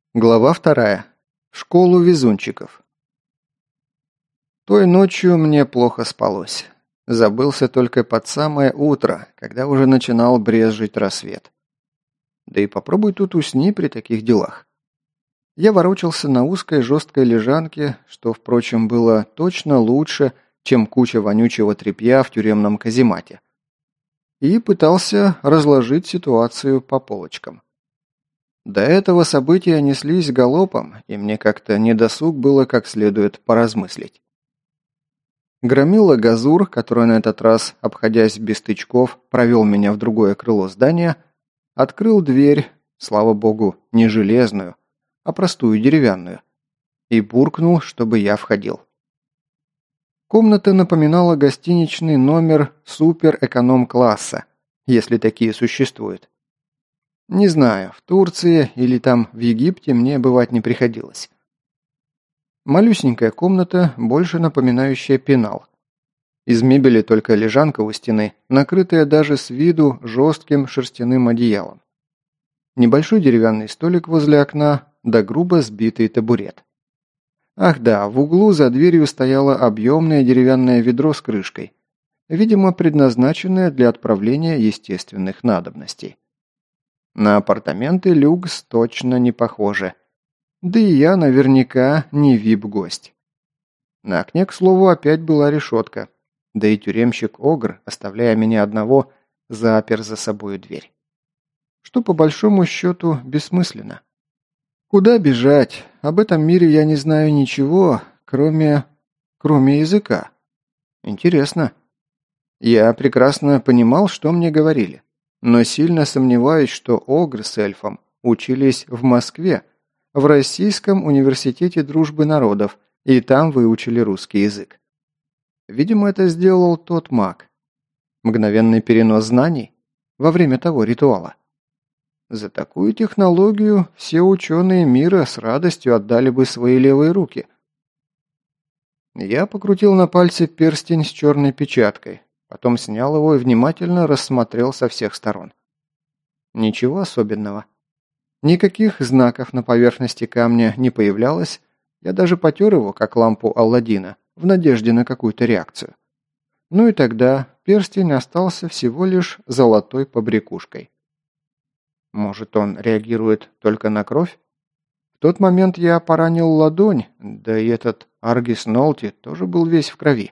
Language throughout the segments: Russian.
Глава 2. В школу везунчиков. Той ночью мне плохо спалось. Забылся только под самое утро, когда уже начинал брезжить рассвет. Да и попробуй тут усни при таких делах. Я ворочался на узкой жесткой лежанке, что, впрочем, было точно лучше, чем куча вонючего тряпья в тюремном каземате. И пытался разложить ситуацию по полочкам. До этого события неслись галопом, и мне как-то недосуг было как следует поразмыслить. Громила Газур, который на этот раз, обходясь без тычков, провел меня в другое крыло здания, открыл дверь, слава богу, не железную, а простую деревянную, и буркнул, чтобы я входил. Комната напоминала гостиничный номер супер-эконом-класса, если такие существуют. Не знаю, в Турции или там в Египте мне бывать не приходилось. Малюсенькая комната, больше напоминающая пенал. Из мебели только лежанка у стены, накрытая даже с виду жестким шерстяным одеялом. Небольшой деревянный столик возле окна, да грубо сбитый табурет. Ах да, в углу за дверью стояло объемное деревянное ведро с крышкой, видимо, предназначенное для отправления естественных надобностей. На апартаменты люкс точно не похоже. Да и я наверняка не вип-гость. На окне, к слову, опять была решетка. Да и тюремщик Огр, оставляя меня одного, запер за собою дверь. Что по большому счету бессмысленно. Куда бежать? Об этом мире я не знаю ничего, кроме языка. Интересно. Я прекрасно понимал, что мне говорили. Но сильно сомневаюсь, что Огр с эльфом учились в Москве, в Российском университете дружбы народов, и там выучили русский язык. Видимо, это сделал тот маг. Мгновенный перенос знаний во время того ритуала. За такую технологию все ученые мира с радостью отдали бы свои левые руки. Я покрутил на пальце перстень с черной печаткой. Потом снял его и внимательно рассмотрел со всех сторон. Ничего особенного. Никаких знаков на поверхности камня не появлялось. Я даже потер его, как лампу Алладина, в надежде на какую-то реакцию. Ну и тогда перстень остался всего лишь золотой побрякушкой. Может, он реагирует только на кровь? В тот момент я поранил ладонь, да и этот Аргис Нолти тоже был весь в крови.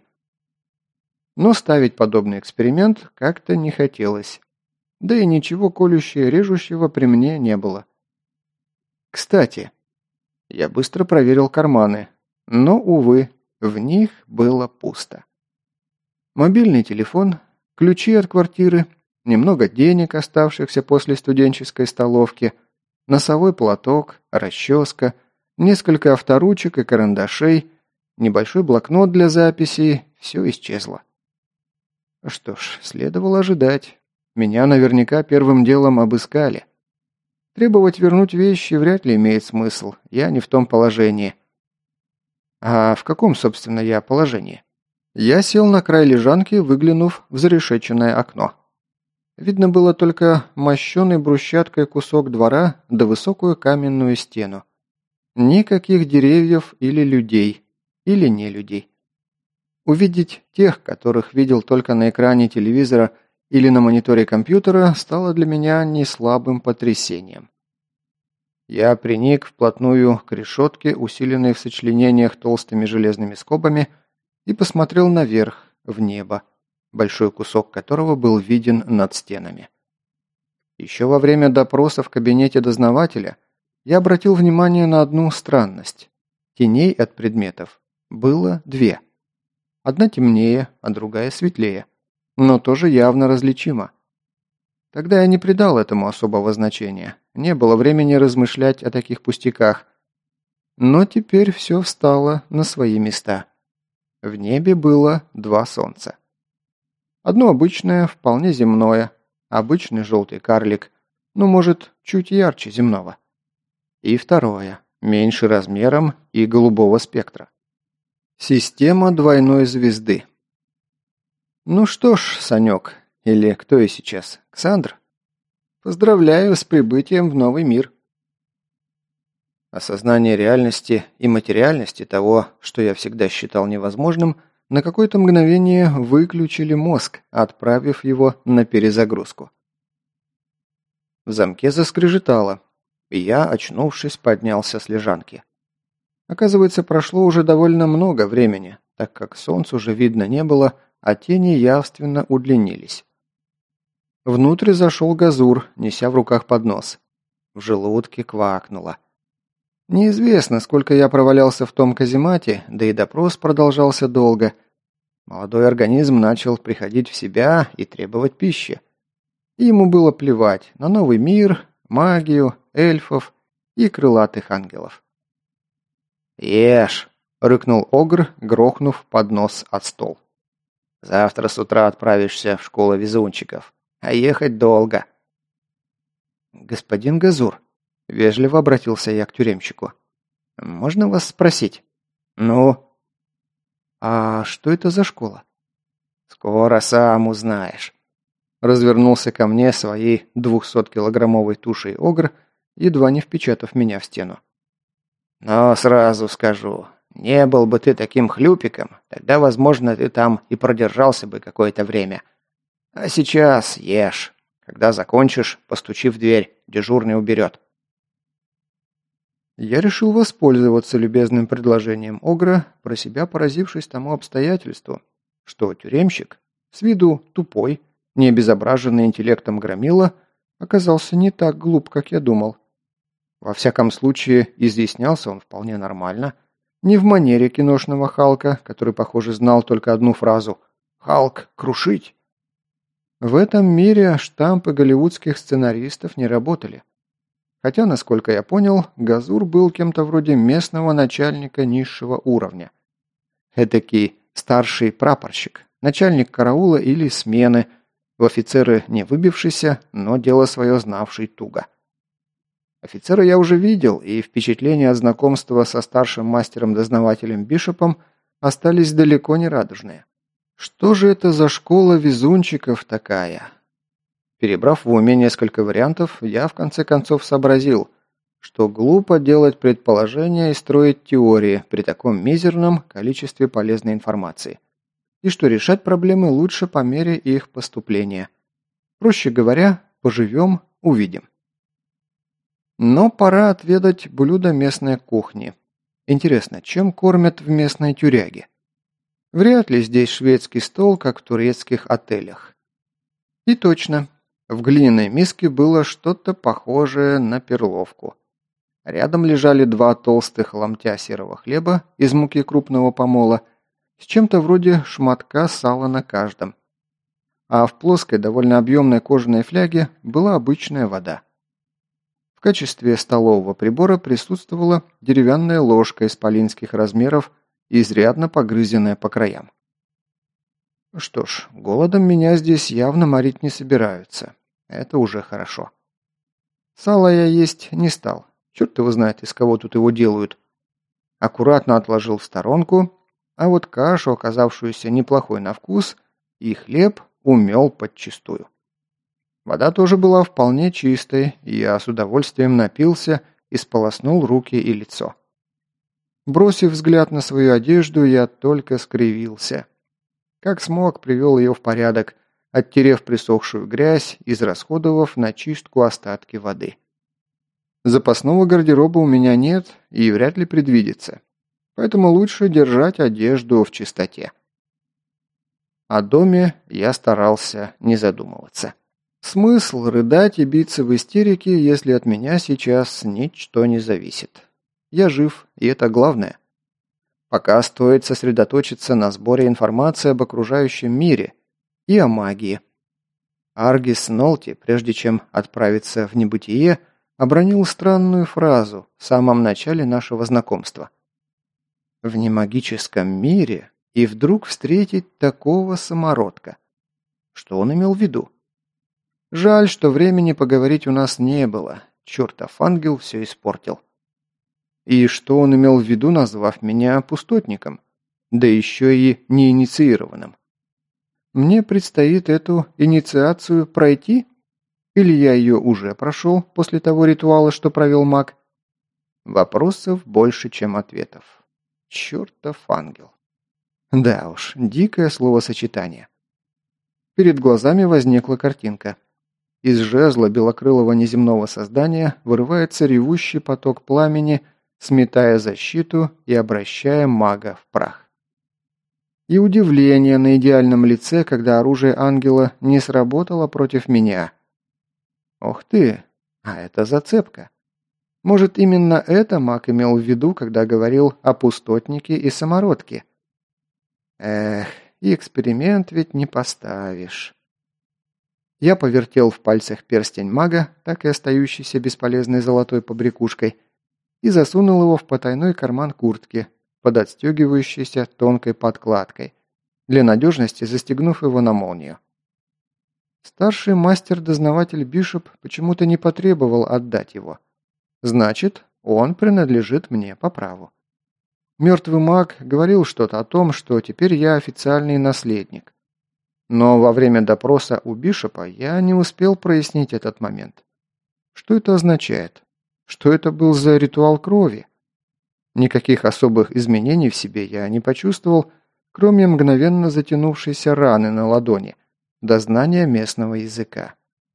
Но ставить подобный эксперимент как-то не хотелось. Да и ничего колющего-режущего при мне не было. Кстати, я быстро проверил карманы, но, увы, в них было пусто. Мобильный телефон, ключи от квартиры, немного денег, оставшихся после студенческой столовки, носовой платок, расческа, несколько авторучек и карандашей, небольшой блокнот для записей – все исчезло. Что ж, следовало ожидать. Меня наверняка первым делом обыскали. Требовать вернуть вещи вряд ли имеет смысл. Я не в том положении. А в каком, собственно, я положении? Я сел на край лежанки, выглянув в зарешеченное окно. Видно было только мощеный брусчаткой кусок двора да высокую каменную стену. Никаких деревьев или людей, или не людей. Увидеть тех, которых видел только на экране телевизора или на мониторе компьютера, стало для меня неслабым потрясением. Я приник вплотную к решетке, усиленной в сочленениях толстыми железными скобами, и посмотрел наверх, в небо, большой кусок которого был виден над стенами. Еще во время допроса в кабинете дознавателя я обратил внимание на одну странность. Теней от предметов было две. Одна темнее, а другая светлее, но тоже явно различима. Тогда я не придал этому особого значения, не было времени размышлять о таких пустяках. Но теперь все встало на свои места. В небе было два солнца. Одно обычное, вполне земное, обычный желтый карлик, ну, может, чуть ярче земного. И второе, меньше размером и голубого спектра. Система двойной звезды. Ну что ж, Санек, или кто я сейчас, Ксандр? Поздравляю с прибытием в новый мир. Осознание реальности и материальности того, что я всегда считал невозможным, на какое-то мгновение выключили мозг, отправив его на перезагрузку. В замке заскрежетало, и я, очнувшись, поднялся с лежанки. Оказывается, прошло уже довольно много времени, так как солнца уже видно не было, а тени явственно удлинились. Внутрь зашел Газур, неся в руках поднос. В желудке квакнуло. Неизвестно, сколько я провалялся в том каземате, да и допрос продолжался долго. Молодой организм начал приходить в себя и требовать пищи. И ему было плевать на новый мир, магию, эльфов и крылатых ангелов. «Ешь!» — рыкнул Огр, грохнув поднос от стол. «Завтра с утра отправишься в школу везунчиков, а ехать долго». «Господин Газур», — вежливо обратился я к тюремщику, — «можно вас спросить?» «Ну?» «А что это за школа?» «Скоро сам узнаешь». Развернулся ко мне своей 200-килограммовой тушей Огр, едва не впечатав меня в стену. «Но сразу скажу, не был бы ты таким хлюпиком, тогда, возможно, ты там и продержался бы какое-то время. А сейчас ешь. Когда закончишь, постучи в дверь, дежурный уберет». Я решил воспользоваться любезным предложением Огра, про себя поразившись тому обстоятельству, что тюремщик, с виду тупой, не обезображенный интеллектом громила, оказался не так глуп, как я думал. Во всяком случае, изъяснялся он вполне нормально, не в манере киношного Халка, который, похоже, знал только одну фразу «Халк, крушить!». В этом мире штампы голливудских сценаристов не работали. Хотя, насколько я понял, Газур был кем-то вроде местного начальника низшего уровня. Эдакий старший прапорщик, начальник караула или смены, в офицеры не выбившийся, но дело свое знавший туго. Офицера я уже видел, и впечатления от знакомства со старшим мастером-дознавателем Бишопом остались далеко не радужные. Что же это за школа везунчиков такая? Перебрав в уме несколько вариантов, я в конце концов сообразил, что глупо делать предположения и строить теории при таком мизерном количестве полезной информации, и что решать проблемы лучше по мере их поступления. Проще говоря, поживем – увидим. Но пора отведать блюдо местной кухни. Интересно, чем кормят в местной тюряге? Вряд ли здесь шведский стол, как в турецких отелях. И точно, в глиняной миске было что-то похожее на перловку. Рядом лежали 2 толстых ломтя серого хлеба из муки крупного помола с чем-то вроде шматка сала на каждом. А в плоской, довольно объемной кожаной фляге была обычная вода. В качестве столового прибора присутствовала деревянная ложка исполинских размеров, изрядно погрызенная по краям. Что ж, голодом меня здесь явно морить не собираются. Это уже хорошо. Сало я есть не стал. Черт его знает, из кого тут его делают. Аккуратно отложил в сторонку, а вот кашу, оказавшуюся неплохой на вкус, и хлеб умел подчистую. Вода тоже была вполне чистой, и я с удовольствием напился и сполоснул руки и лицо. Бросив взгляд на свою одежду, я только скривился. Как смог, привел ее в порядок, оттерев присохшую грязь, израсходовав на чистку остатки воды. Запасного гардероба у меня нет и вряд ли предвидится, поэтому лучше держать одежду в чистоте. О доме я старался не задумываться. Смысл рыдать и биться в истерике, если от меня сейчас ничто не зависит. Я жив, и это главное. Пока стоит сосредоточиться на сборе информации об окружающем мире и о магии. Аргис Нолти, прежде чем отправиться в небытие, обронил странную фразу в самом начале нашего знакомства. В немагическом мире и вдруг встретить такого самородка. Что он имел в виду? Жаль, что времени поговорить у нас не было. Чертов ангел все испортил. И что он имел в виду, назвав меня пустотником? Да еще и неинициированным. Мне предстоит эту инициацию пройти? Или я ее уже прошел после того ритуала, что провел маг? Вопросов больше, чем ответов. Чертов ангел. Да уж, дикое словосочетание. Перед глазами возникла картинка. Из жезла белокрылого неземного создания вырывается ревущий поток пламени, сметая защиту и обращая мага в прах. И удивление на идеальном лице, когда оружие ангела не сработало против меня. Ох ты, а это зацепка. Может, именно это маг имел в виду, когда говорил о пустотнике и самородке? Эх, и эксперимент ведь не поставишь. Я повертел в пальцах перстень мага, так и остающийся бесполезной золотой побрякушкой, и засунул его в потайной карман куртки, под отстегивающейся тонкой подкладкой, для надежности застегнув его на молнию. Старший мастер-дознаватель Бишоп почему-то не потребовал отдать его. Значит, он принадлежит мне по праву. Мертвый маг говорил что-то о том, что теперь я официальный наследник. Но во время допроса у Бишопа я не успел прояснить этот момент. Что это означает? Что это был за ритуал крови? Никаких особых изменений в себе я не почувствовал, кроме мгновенно затянувшейся раны на ладони, до знания местного языка.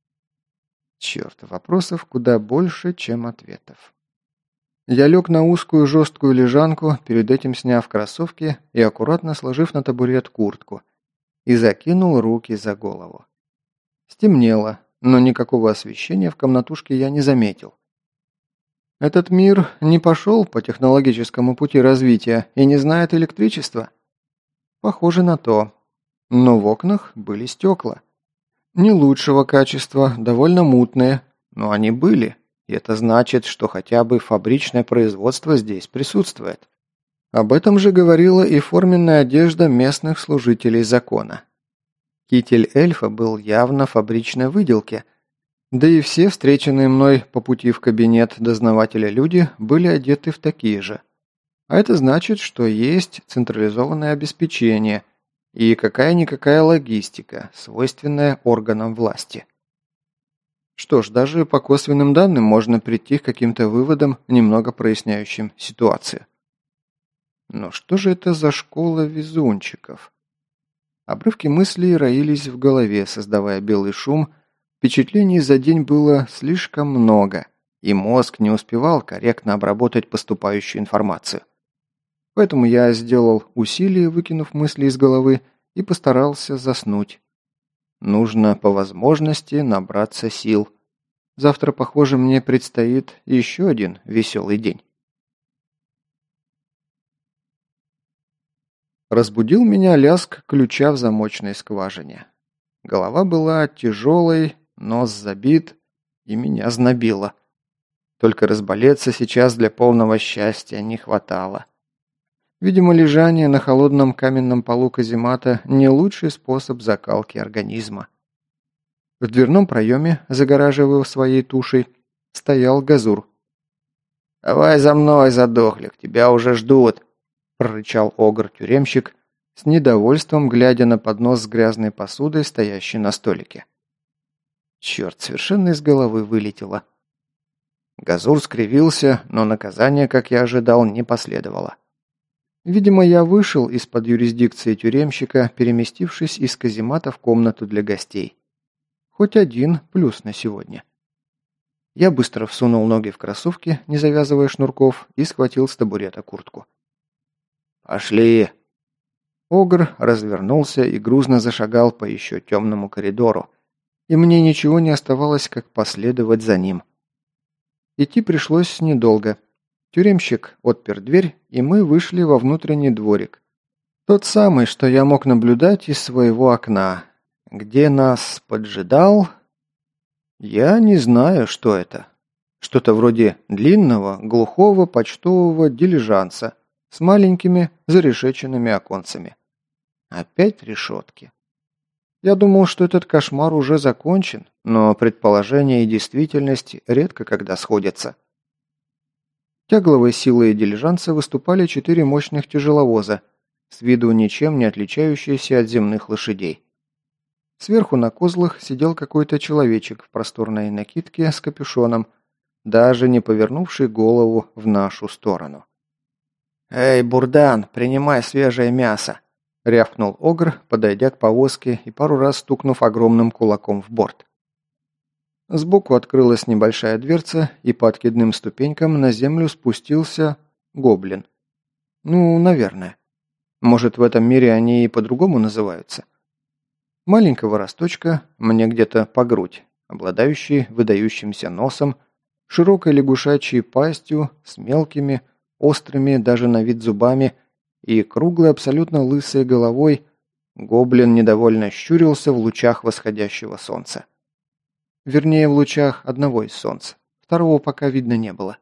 Черт, вопросов куда больше, чем ответов. Я лег на узкую жесткую лежанку, перед этим сняв кроссовки и аккуратно сложив на табурет куртку, и закинул руки за голову. Стемнело, но никакого освещения в комнатушке я не заметил. Этот мир не пошел по технологическому пути развития и не знает электричества? Похоже на то. Но в окнах были стекла. Не лучшего качества, довольно мутные, но они были. И это значит, что хотя бы фабричное производство здесь присутствует. Об этом же говорила и форменная одежда местных служителей закона. Китель эльфа был явно фабричной выделки, да и все встреченные мной по пути в кабинет дознавателя люди были одеты в такие же. А это значит, что есть централизованное обеспечение и какая-никакая логистика, свойственная органам власти. Что ж, даже по косвенным данным можно прийти к каким-то выводам, немного проясняющим ситуацию. Но что же это за школа везунчиков? Обрывки мыслей роились в голове, создавая белый шум. Впечатлений за день было слишком много, и мозг не успевал корректно обработать поступающую информацию. Поэтому я сделал усилие, выкинув мысли из головы, и постарался заснуть. Нужно по возможности набраться сил. Завтра, похоже, мне предстоит еще один веселый день. Разбудил меня лязг ключа в замочной скважине. Голова была тяжелой, нос забит, и меня знобило. Только разболеться сейчас для полного счастья не хватало. Видимо, лежание на холодном каменном полу каземата – не лучший способ закалки организма. В дверном проеме, загораживая своей тушей, стоял Газур. «Давай за мной, задохлик, тебя уже ждут!» – прорычал огр-тюремщик, с недовольством глядя на поднос с грязной посудой, стоящий на столике. Черт, совершенно из головы вылетело. Газур скривился, но наказание, как я ожидал, не последовало. Видимо, я вышел из-под юрисдикции тюремщика, переместившись из каземата в комнату для гостей. Хоть один плюс на сегодня. Я быстро всунул ноги в кроссовки, не завязывая шнурков, и схватил с табурета куртку. «Пошли!» Огр развернулся и грузно зашагал по еще темному коридору, и мне ничего не оставалось, как последовать за ним. Идти пришлось недолго. Тюремщик отпер дверь, и мы вышли во внутренний дворик. Тот самый, что я мог наблюдать из своего окна. Где нас поджидал? Я не знаю, что это. Что-то вроде длинного, глухого почтового дилижанса с маленькими зарешеченными оконцами. Опять решетки. Я думал, что этот кошмар уже закончен, но предположение и действительность редко когда сходятся. Тягловой силой дилижанса выступали 4 мощных тяжеловоза, с виду ничем не отличающиеся от земных лошадей. Сверху на козлах сидел какой-то человечек в просторной накидке с капюшоном, даже не повернувший голову в нашу сторону. «Эй, Бурдан, принимай свежее мясо!» – рявкнул Огр, подойдя к повозке и пару раз стукнув огромным кулаком в борт. Сбоку открылась небольшая дверца, и по откидным ступенькам на землю спустился гоблин. Ну, наверное. Может, в этом мире они и по-другому называются. Маленького росточка, мне где-то по грудь, обладающий выдающимся носом, широкой лягушачьей пастью, с мелкими, острыми даже на вид зубами и круглой абсолютно лысой головой, гоблин недовольно щурился в лучах восходящего солнца. Вернее, в лучах одного из солнца, второго пока видно не было.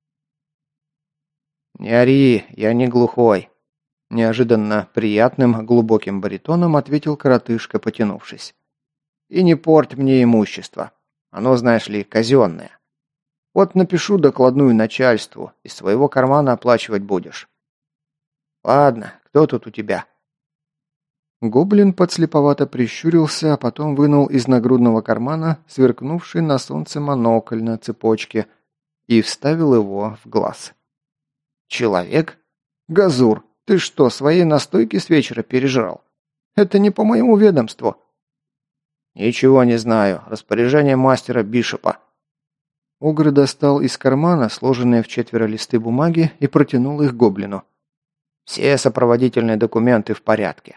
«Не ори, я не глухой», – неожиданно приятным глубоким баритоном ответил коротышка, потянувшись. «И не порть мне имущество. Оно, знаешь ли, казенное. Вот напишу докладную начальству, из своего кармана оплачивать будешь». «Ладно, кто тут у тебя?» Гоблин подслеповато прищурился, а потом вынул из нагрудного кармана сверкнувший на солнце монокль на цепочке и вставил его в глаз. «Человек? Газур, ты что, свои настойки с вечера пережрал? Это не по моему ведомству». «Ничего не знаю. Распоряжение мастера Бишопа». Огр достал из кармана сложенные в 4 листы бумаги и протянул их гоблину. «Все сопроводительные документы в порядке».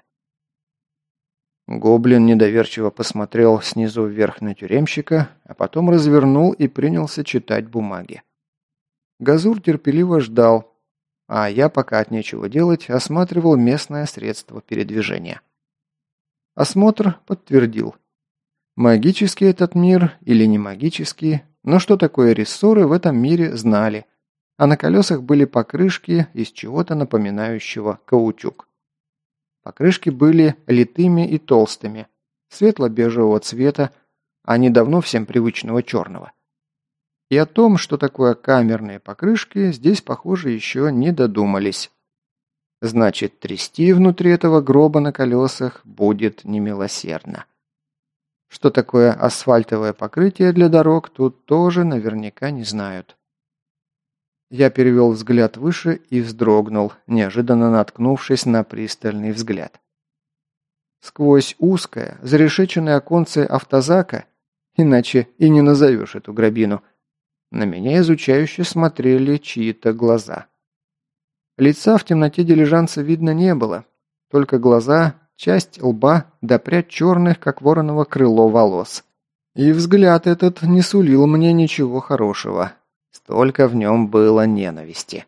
Гоблин недоверчиво посмотрел снизу вверх на тюремщика, а потом развернул и принялся читать бумаги. Газур терпеливо ждал, а я, пока от нечего делать, осматривал местное средство передвижения. Осмотр подтвердил. Магический этот мир или не магический, но что такое рессоры в этом мире знали, а на колесах были покрышки из чего-то напоминающего каучук. Покрышки были литыми и толстыми, светло-бежевого цвета, а не давно всем привычного черного. И о том, что такое камерные покрышки, здесь, похоже, еще не додумались. Значит, трясти внутри этого гроба на колесах будет немилосердно. Что такое асфальтовое покрытие для дорог, тут тоже наверняка не знают. Я перевел взгляд выше и вздрогнул, неожиданно наткнувшись на пристальный взгляд. Сквозь узкое, зарешеченное оконце автозака, иначе и не назовешь эту грабину, на меня изучающе смотрели чьи-то глаза. Лица в темноте дилижанса видно не было, только глаза, часть лба да прядь черных, как вороново крыло, волос. И взгляд этот не сулил мне ничего хорошего. Столько в нем было ненависти.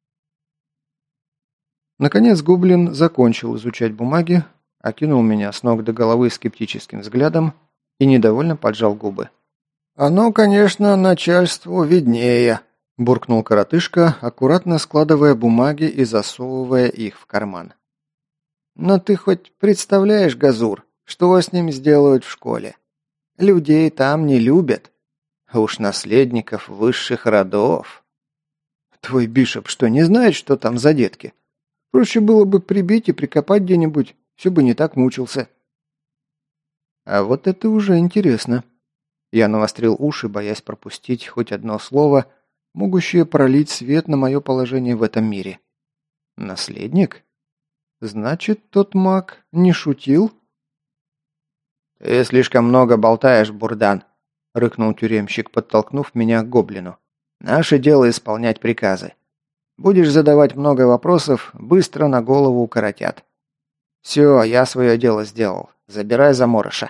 Наконец гоблин закончил изучать бумаги, окинул меня с ног до головы скептическим взглядом и недовольно поджал губы. «Оно, конечно, начальству виднее», – буркнул коротышка, аккуратно складывая бумаги и засовывая их в карман. «Но ты хоть представляешь, Газур, что с ним сделают в школе? Людей там не любят. А уж наследников высших родов». «Твой Бишоп что, не знает, что там за детки? Проще было бы прибить и прикопать где-нибудь, все бы не так мучился». «А вот это уже интересно». Я навострил уши, боясь пропустить хоть одно слово, могущее пролить свет на мое положение в этом мире. «Наследник? Значит, тот маг не шутил?» «Ты слишком много болтаешь, Бурдан», — рыкнул тюремщик, подтолкнув меня к гоблину. «Наше дело исполнять приказы. Будешь задавать много вопросов, быстро на голову укоротят. Все, я свое дело сделал. Забирай заморыша».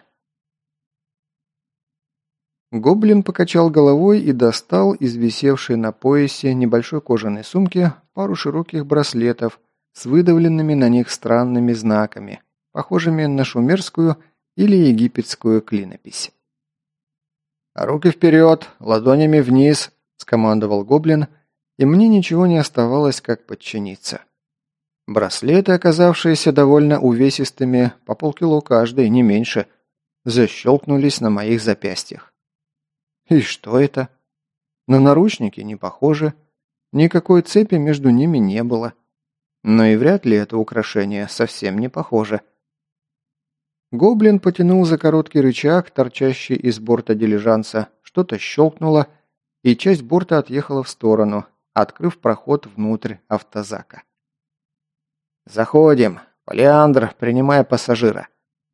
Гоблин покачал головой и достал из висевшей на поясе небольшой кожаной сумки пару широких браслетов с выдавленными на них странными знаками, похожими на шумерскую или египетскую клинопись. «Руки вперед, ладонями вниз», – скомандовал гоблин, и мне ничего не оставалось, как подчиниться. Браслеты, оказавшиеся довольно увесистыми, по полкило каждый, не меньше, защелкнулись на моих запястьях. И что это? На наручники не похоже, никакой цепи между ними не было. Но и вряд ли это украшение совсем не похоже. Гоблин потянул за короткий рычаг, торчащий из борта дилижанса, что-то щелкнуло, и часть борта отъехала в сторону, открыв проход внутрь автозака. «Заходим! Полиандр, принимая пассажира!»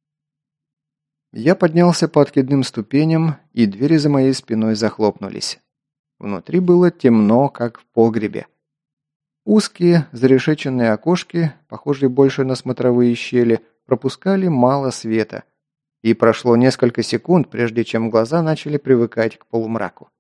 Я поднялся по откидным ступеням, и двери за моей спиной захлопнулись. Внутри было темно, как в погребе. Узкие, зарешеченные окошки, похожие больше на смотровые щели, пропускали мало света, и прошло несколько секунд, прежде чем глаза начали привыкать к полумраку.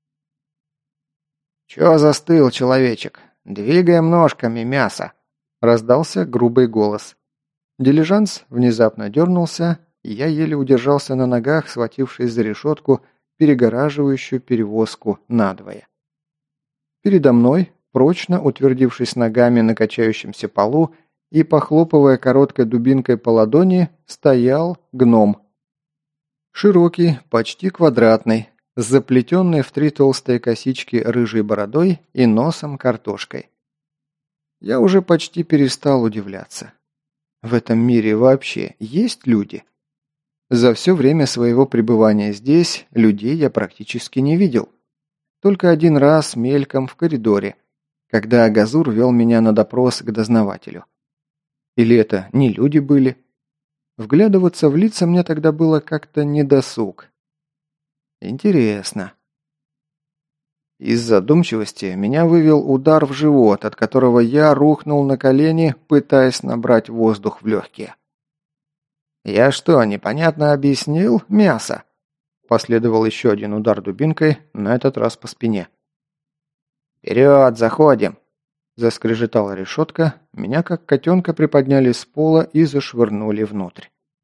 «Чё застыл, человечек? Двигаем ножками, мясо!» – раздался грубый голос. Дилижанс внезапно дернулся, и я еле удержался на ногах, схватившись за решетку, перегораживающую перевозку надвое. Передо мной, прочно утвердившись ногами на качающемся полу и похлопывая короткой дубинкой по ладони, стоял гном. Широкий, почти квадратный, с заплетенной в 3 толстые косички рыжей бородой и носом картошкой. Я уже почти перестал удивляться. В этом мире вообще есть люди? За все время своего пребывания здесь людей я практически не видел. Только один раз мельком в коридоре, когда Агазур вел меня на допрос к дознавателю. Или это не люди были? Вглядываться в лица мне тогда было как-то недосуг. Интересно. Из задумчивости меня вывел удар в живот, от которого я рухнул на колени, пытаясь набрать воздух в легкие. «Я что, непонятно объяснил, мясо?» Последовал еще один удар дубинкой, на этот раз по спине. «Вперед, заходим!» Заскрежетала решетка, меня как котенка приподняли с пола и зашвырнули внутрь.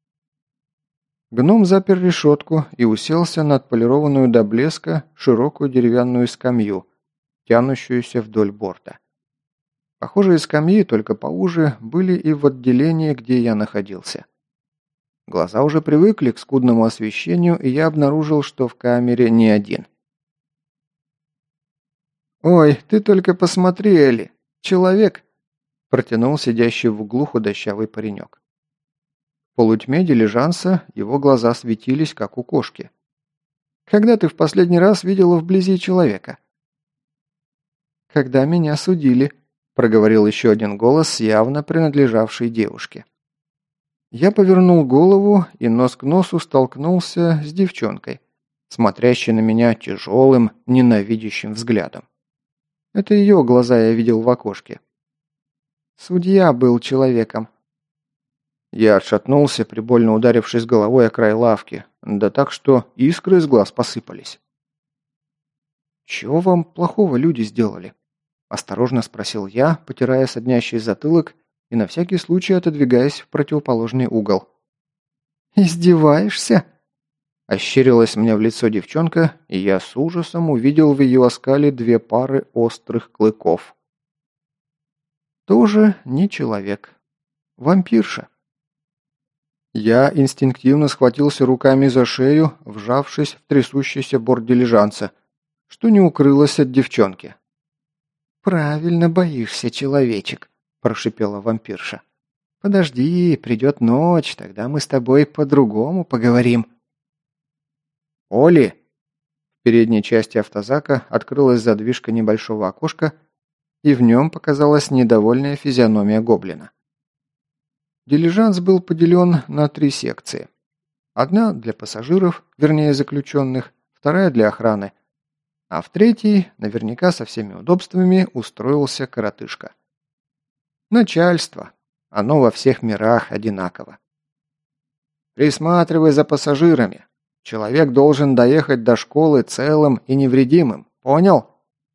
Гном запер решетку и уселся на отполированную до блеска широкую деревянную скамью, тянущуюся вдоль борта. Похожие скамьи, только поуже, были и в отделении, где я находился. Глаза уже привыкли к скудному освещению, и я обнаружил, что в камере не один. «Ой, ты только посмотри, Элли! Человек!» – протянул сидящий в углу худощавый паренек. В полутьме дилижанса его глаза светились, как у кошки. «Когда ты в последний раз видела вблизи человека?» «Когда меня судили», – проговорил еще один голос, явно принадлежавший девушке. Я повернул голову и нос к носу столкнулся с девчонкой, смотрящей на меня тяжелым, ненавидящим взглядом. Это ее глаза я видел в окошке. Судья был человеком. Я отшатнулся, прибольно ударившись головой о край лавки, да так, что искры из глаз посыпались. «Чего вам плохого люди сделали?» – осторожно спросил я, потирая соднящий затылок и на всякий случай отодвигаясь в противоположный угол. «Издеваешься?» – ощерилась мне в лицо девчонка, и я с ужасом увидел в ее оскале 2 пары острых клыков. Тоже не человек. Вампирша. Я инстинктивно схватился руками за шею, вжавшись в трясущийся борт дилижанса, что не укрылось от девчонки. «Правильно боишься, человечек», – прошипела вампирша. «Подожди, придет ночь, тогда мы с тобой по-другому поговорим». «Оли!» В передней части автозака открылась задвижка небольшого окошка, и в нем показалась недовольная физиономия гоблина. Дилижанс был поделен на 3 секции. Одна для пассажиров, вернее заключенных, вторая для охраны, а в третьей, наверняка со всеми удобствами, устроился коротышка. Начальство. Оно во всех мирах одинаково. «Присматривай за пассажирами. Человек должен доехать до школы целым и невредимым. Понял?»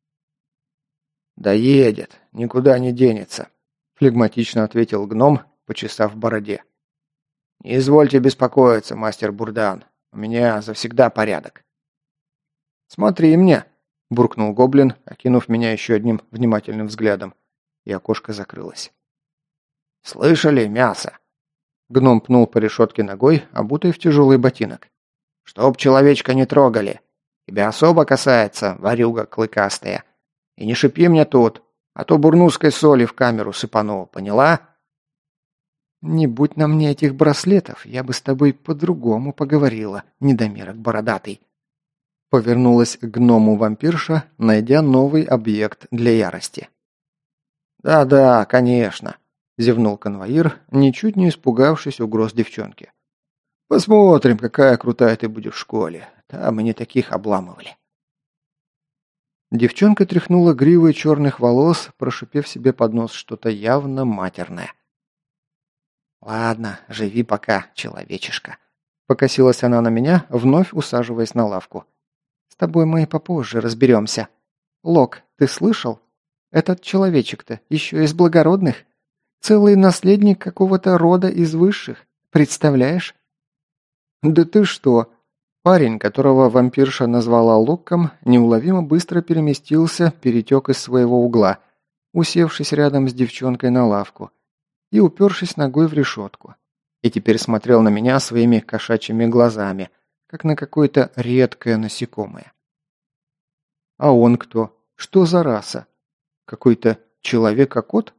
«Доедет. Никуда не денется», – флегматично ответил гном, почесав в бороде. «Не извольте беспокоиться, мастер Бурдан. У меня завсегда порядок». «Смотри мне», – буркнул гоблин, окинув меня еще одним внимательным взглядом, и окошко закрылось. «Слышали, мясо?» Гном пнул по решетке ногой, обутой в тяжелый ботинок. «Чтоб человечка не трогали. Тебя особо касается, ворюга клыкастая. И не шипи мне тут, а то бурнусской соли в камеру сыпану, поняла?» «Не будь на мне этих браслетов, я бы с тобой по-другому поговорила, недомерок бородатый», Повернулась к гному вампирша, найдя новый объект для ярости. «Да-да, конечно», – зевнул конвоир, ничуть не испугавшись угроз девчонки. «Посмотрим, какая крутая ты будешь в школе. Там и не таких обламывали». Девчонка тряхнула гривой черных волос, прошипев себе под нос что-то явно матерное. «Ладно, живи пока, человечишка», – покосилась она на меня, вновь усаживаясь на лавку. «С тобой мы и попозже разберемся. Лок, ты слышал? Этот человечек-то еще из благородных. Целый наследник какого-то рода из высших. Представляешь?» «Да ты что?» Парень, которого вампирша назвала Локком, неуловимо быстро переместился, перетек из своего угла, усевшись рядом с девчонкой на лавку и упершись ногой в решетку. И теперь смотрел на меня своими кошачьими глазами, как на какое-то редкое насекомое. А он кто? Что за раса? Какой-то человек-кот?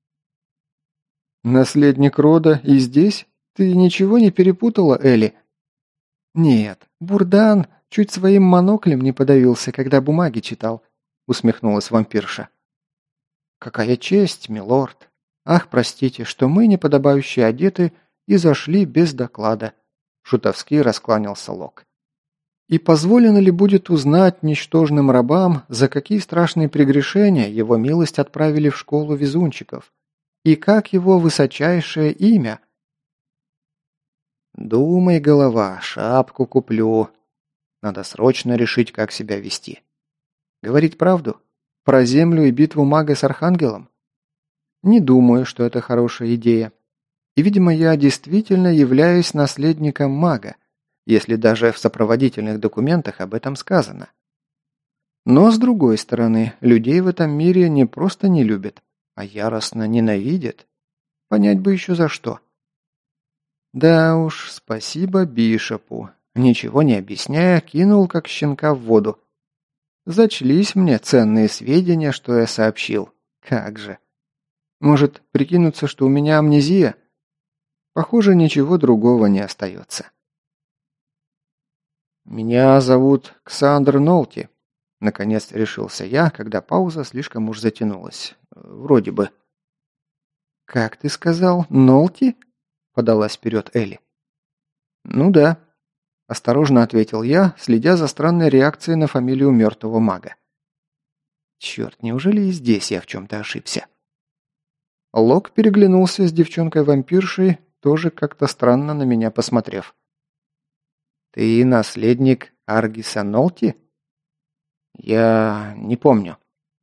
Наследник рода и здесь? Ты ничего не перепутала, Элли? Нет, Бурдан чуть своим моноклем не подавился, когда бумаги читал, усмехнулась вампирша. Какая честь, милорд. Ах, простите, что мы, неподобающе одеты, и зашли без доклада. Шутовски раскланялся Лок. И позволено ли будет узнать ничтожным рабам, за какие страшные прегрешения его милость отправили в школу везунчиков? И как его высочайшее имя? Думай, голова, шапку куплю. Надо срочно решить, как себя вести. Говорить правду? Про землю и битву мага с архангелом? Не думаю, что это хорошая идея. И, видимо, я действительно являюсь наследником мага, если даже в сопроводительных документах об этом сказано. Но, с другой стороны, людей в этом мире не просто не любят, а яростно ненавидят. Понять бы еще за что. Да уж, спасибо Бишопу. Ничего не объясняя, кинул как щенка в воду. Зачлись мне ценные сведения, что я сообщил. Как же. Может, прикинуться, что у меня амнезия? Похоже, ничего другого не остается. «Меня зовут Ксандр Нолти», — наконец решился я, когда пауза слишком уж затянулась. Вроде бы. «Как ты сказал, Нолти?» — подалась вперед Элли. «Ну да», — осторожно ответил я, следя за странной реакцией на фамилию мертвого мага. «Черт, неужели и здесь я в чем-то ошибся?» Лок переглянулся с девчонкой-вампиршей, тоже как-то странно на меня посмотрев. «Ты наследник Аргиса Нолти?» «Я не помню».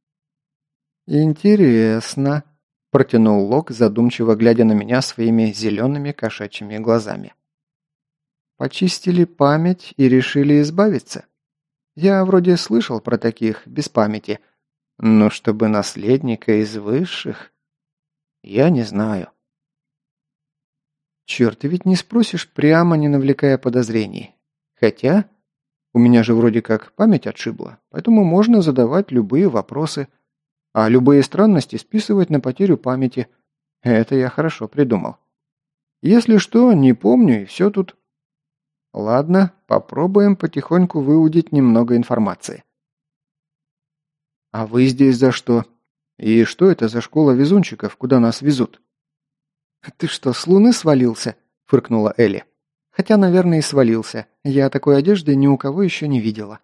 «Интересно», – протянул Лок, задумчиво глядя на меня своими зелеными кошачьими глазами. «Почистили память и решили избавиться? Я вроде слышал про таких без памяти, но чтобы наследника из высших, я не знаю». «Черт, ты ведь не спросишь прямо, не навлекая подозрений. Хотя, у меня же вроде как память отшибла, поэтому можно задавать любые вопросы, а любые странности списывать на потерю памяти. Это я хорошо придумал. Если что, не помню, и все тут. Ладно, попробуем потихоньку выудить немного информации. А вы здесь за что? И что это за школа везунчиков, куда нас везут? Ты что, с луны свалился? Фыркнула Элли. Хотя, наверное, и свалился. Я такой одежды ни у кого еще не видела.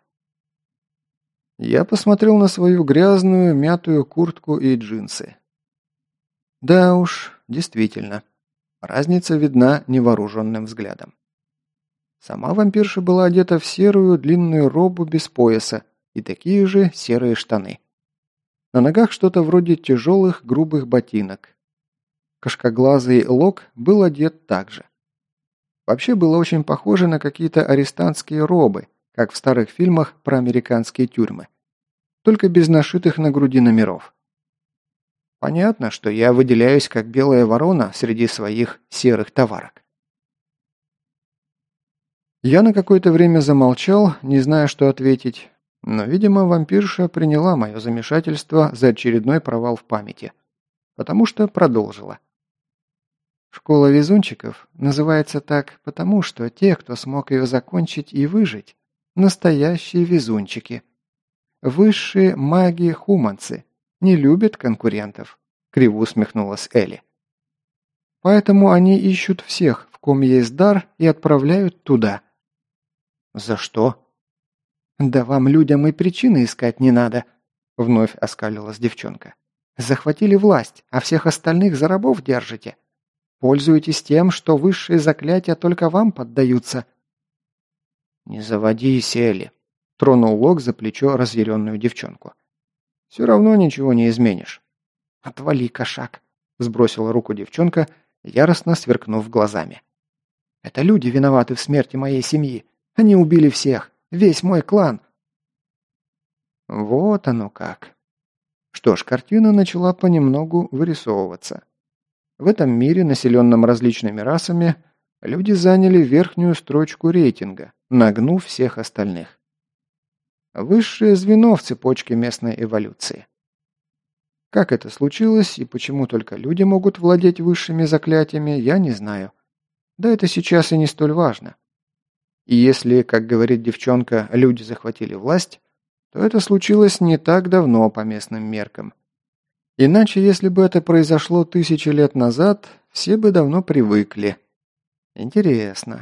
Я посмотрел на свою грязную, мятую куртку и джинсы. Да уж, действительно. Разница видна невооруженным взглядом. Сама вампирша была одета в серую длинную робу без пояса и такие же серые штаны. На ногах что-то вроде тяжелых грубых ботинок. Кошкоглазый Лок был одет так же. Вообще было очень похоже на какие-то арестантские робы, как в старых фильмах про американские тюрьмы. Только без нашитых на груди номеров. Понятно, что я выделяюсь как белая ворона среди своих серых товарок. Я на какое-то время замолчал, не зная, что ответить, но, видимо, вампирша приняла мое замешательство за очередной провал в памяти, потому что продолжила. Школа везунчиков называется так потому, что те, кто смог ее закончить и выжить, Настоящие везунчики. Высшие маги-хуманцы. Не любят конкурентов», — криво усмехнулась Элли. «Поэтому они ищут всех, в ком есть дар, и отправляют туда». «За что?» «Да вам, людям, и причины искать не надо», — вновь оскалилась девчонка. «Захватили власть, а всех остальных за рабов держите. Пользуетесь тем, что высшие заклятия только вам поддаются». «Не заводись, Элли», — тронул Лок за плечо разъяренную девчонку. «Все равно ничего не изменишь». «Отвали, кошак», — сбросила руку девчонка, яростно сверкнув глазами. «Это люди виноваты в смерти моей семьи. Они убили всех, весь мой клан». Вот оно как. Что ж, картина начала понемногу вырисовываться. В этом мире, населенном различными расами, люди заняли верхнюю строчку рейтинга, нагнув всех остальных. Высшее звено в цепочке местной эволюции. Как это случилось и почему только люди могут владеть высшими заклятиями, я не знаю. Да это сейчас и не столь важно. И если, как говорит девчонка, люди захватили власть, то это случилось не так давно по местным меркам. Иначе, если бы это произошло 1000 лет назад, все бы давно привыкли. Интересно.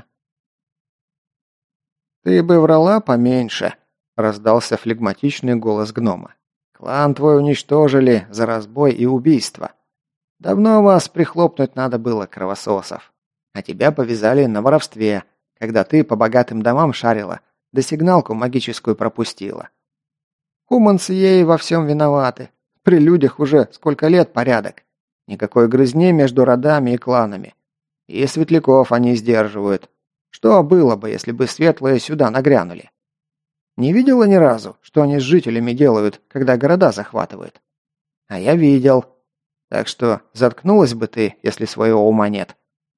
«Ты бы врала поменьше», — раздался флегматичный голос гнома. «Клан твой уничтожили за разбой и убийство. Давно вас прихлопнуть надо было, кровососов. А тебя повязали на воровстве, когда ты по богатым домам шарила, да сигналку магическую пропустила. Хуманцы ей во всем виноваты. При людях уже сколько лет порядок. Никакой грызни между родами и кланами. И светляков они сдерживают. Что было бы, если бы светлые сюда нагрянули? Не видела ни разу, что они с жителями делают, когда города захватывают? А я видел. Так что заткнулась бы ты, если своего ума нет».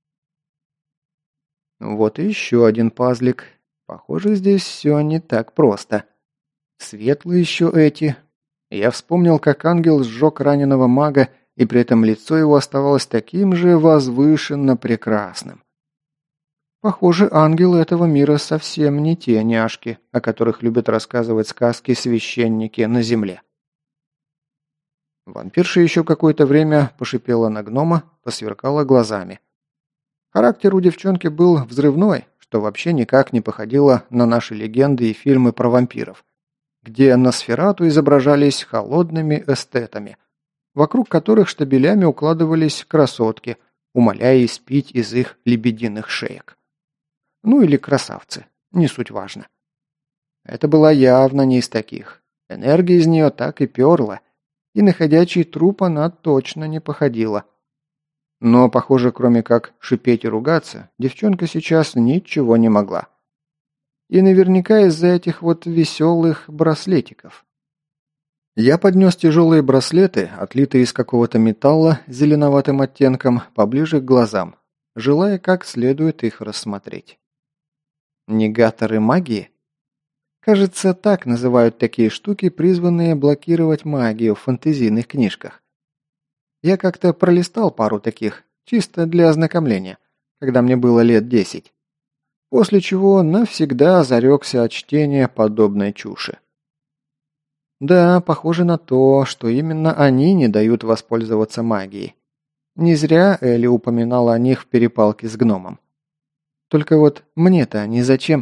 Вот и еще один пазлик. Похоже, здесь все не так просто. Светлые еще эти. Я вспомнил, как ангел сжег раненого мага, и при этом лицо его оставалось таким же возвышенно прекрасным. Похоже, ангелы этого мира совсем не те няшки, о которых любят рассказывать сказки священники на земле. Вампирша еще какое-то время пошипела на гнома, посверкала глазами. Характер у девчонки был взрывной, что вообще никак не походило на наши легенды и фильмы про вампиров, где Носферату изображались холодными эстетами, вокруг которых штабелями укладывались красотки, умоляя испить из их лебединых шеек. Ну или красавцы, не суть важно. Это была явно не из таких. Энергия из нее так и перла, и на ходячий труп она точно не походила. Но, похоже, кроме как шипеть и ругаться, девчонка сейчас ничего не могла. И наверняка из-за этих вот веселых браслетиков. Я поднес тяжелые браслеты, отлитые из какого-то металла с зеленоватым оттенком, поближе к глазам, желая как следует их рассмотреть. Негаторы магии? Кажется, так называют такие штуки, призванные блокировать магию в фэнтезийных книжках. Я как-то пролистал пару таких, чисто для ознакомления, когда мне было лет 10. После чего навсегда зарекся от чтения подобной чуши. Да, похоже на то, что именно они не дают воспользоваться магией. Не зря Элли упоминала о них в перепалке с гномом. Только вот мне-то они зачем?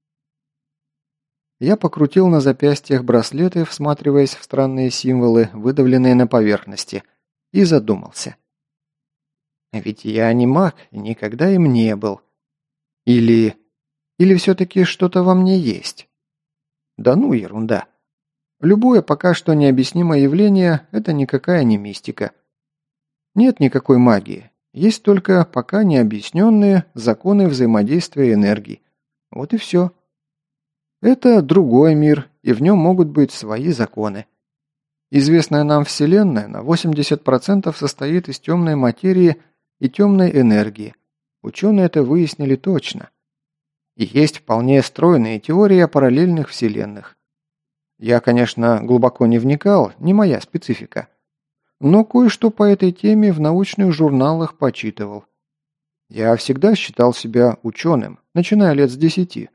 Я покрутил на запястьях браслеты, всматриваясь в странные символы, выдавленные на поверхности, и задумался. Ведь я не маг и никогда им не был. Или все-таки что-то во мне есть? Да ну, ерунда. Любое пока что необъяснимое явление – это никакая не мистика. Нет никакой магии. Есть только пока необъясненные законы взаимодействия энергий. Вот и все. Это другой мир, и в нем могут быть свои законы. Известная нам Вселенная на 80% состоит из темной материи и темной энергии. Ученые это выяснили точно. И есть вполне стройные теории о параллельных вселенных. Я, конечно, глубоко не вникал, не моя специфика. Но кое-что по этой теме в научных журналах почитывал. Я всегда считал себя ученым, начиная лет с 10,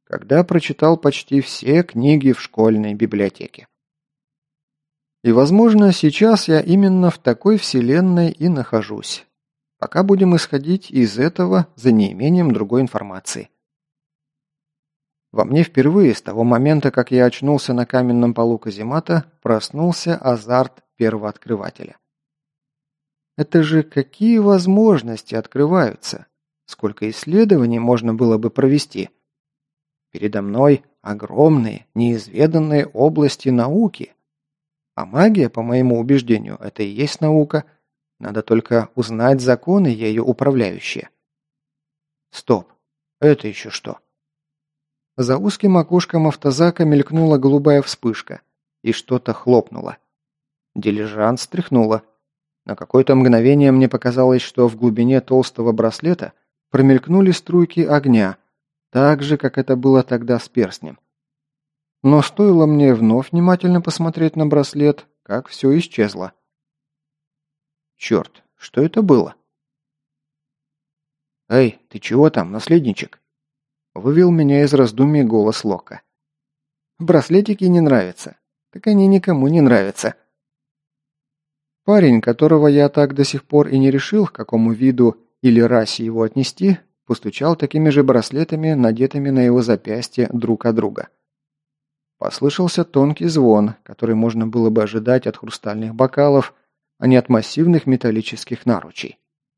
когда прочитал почти все книги в школьной библиотеке. И, возможно, сейчас я именно в такой вселенной и нахожусь. Пока будем исходить из этого за неимением другой информации. Во мне впервые с того момента, как я очнулся на каменном полу каземата, проснулся азарт первооткрывателя. Это же какие возможности открываются? Сколько исследований можно было бы провести? Передо мной огромные, неизведанные области науки. А магия, по моему убеждению, это и есть наука. Надо только узнать законы, ею управляющие. Стоп, это еще что? За узким окошком автозака мелькнула голубая вспышка, и что-то хлопнуло. Дилижанс стряхнуло. На какое-то мгновение мне показалось, что в глубине толстого браслета промелькнули струйки огня, так же, как это было тогда с перстнем. Но стоило мне вновь внимательно посмотреть на браслет, как все исчезло. Черт, что это было? «Эй, ты чего там, наследничек?» Вывел меня из раздумий голос Лока. «Браслетики не нравятся. Так они никому не нравятся». Парень, которого я так до сих пор и не решил, к какому виду или расе его отнести, постучал такими же браслетами, надетыми на его запястье друг от друга. Послышался тонкий звон, который можно было бы ожидать от хрустальных бокалов, а не от массивных металлических наручей.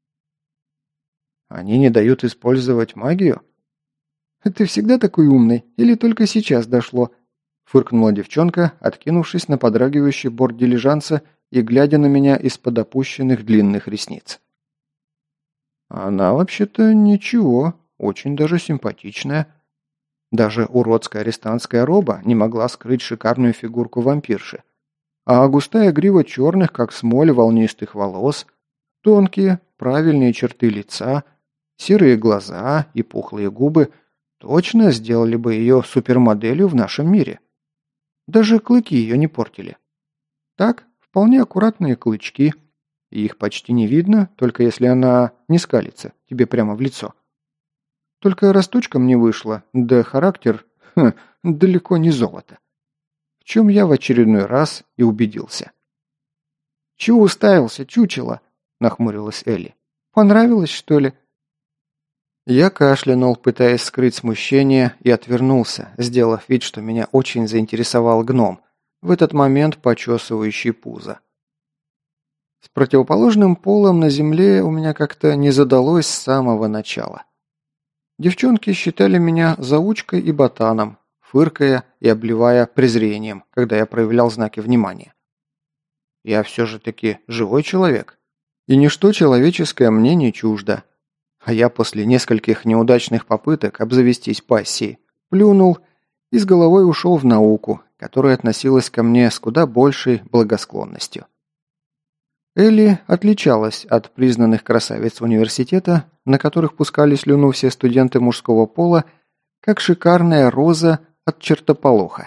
«Они не дают использовать магию?» «Ты всегда такой умный, или только сейчас дошло?» Фыркнула девчонка, откинувшись на подрагивающий борт дилижанса и глядя на меня из-под опущенных длинных ресниц. «Она вообще-то ничего, очень даже симпатичная». Даже уродская арестантская роба не могла скрыть шикарную фигурку вампирши. А густая грива черных, как смоль, волнистых волос, тонкие, правильные черты лица, серые глаза и пухлые губы точно сделали бы ее супермоделью в нашем мире. Даже клыки ее не портили. Так, вполне аккуратные клычки, и их почти не видно, только если она не скалится тебе прямо в лицо. Только росточком не вышло, да характер, далеко не золото. В чем я в очередной раз и убедился. «Чего уставился, чучело?» – нахмурилась Элли. «Понравилось, что ли?» Я кашлянул, пытаясь скрыть смущение, и отвернулся, сделав вид, что меня очень заинтересовал гном, в этот момент почесывающий пузо. С противоположным полом на земле у меня как-то не задалось с самого начала. Девчонки считали меня заучкой и ботаном, фыркая и обливая презрением, когда я проявлял знаки внимания. Я все же таки живой человек, и ничто человеческое мне не чуждо. А я после нескольких неудачных попыток обзавестись пассией плюнул и с головой ушел в науку, которая относилась ко мне с куда большей благосклонностью. Элли отличалась от признанных красавиц университета, на которых пускали слюну все студенты мужского пола, как шикарная роза от чертополоха.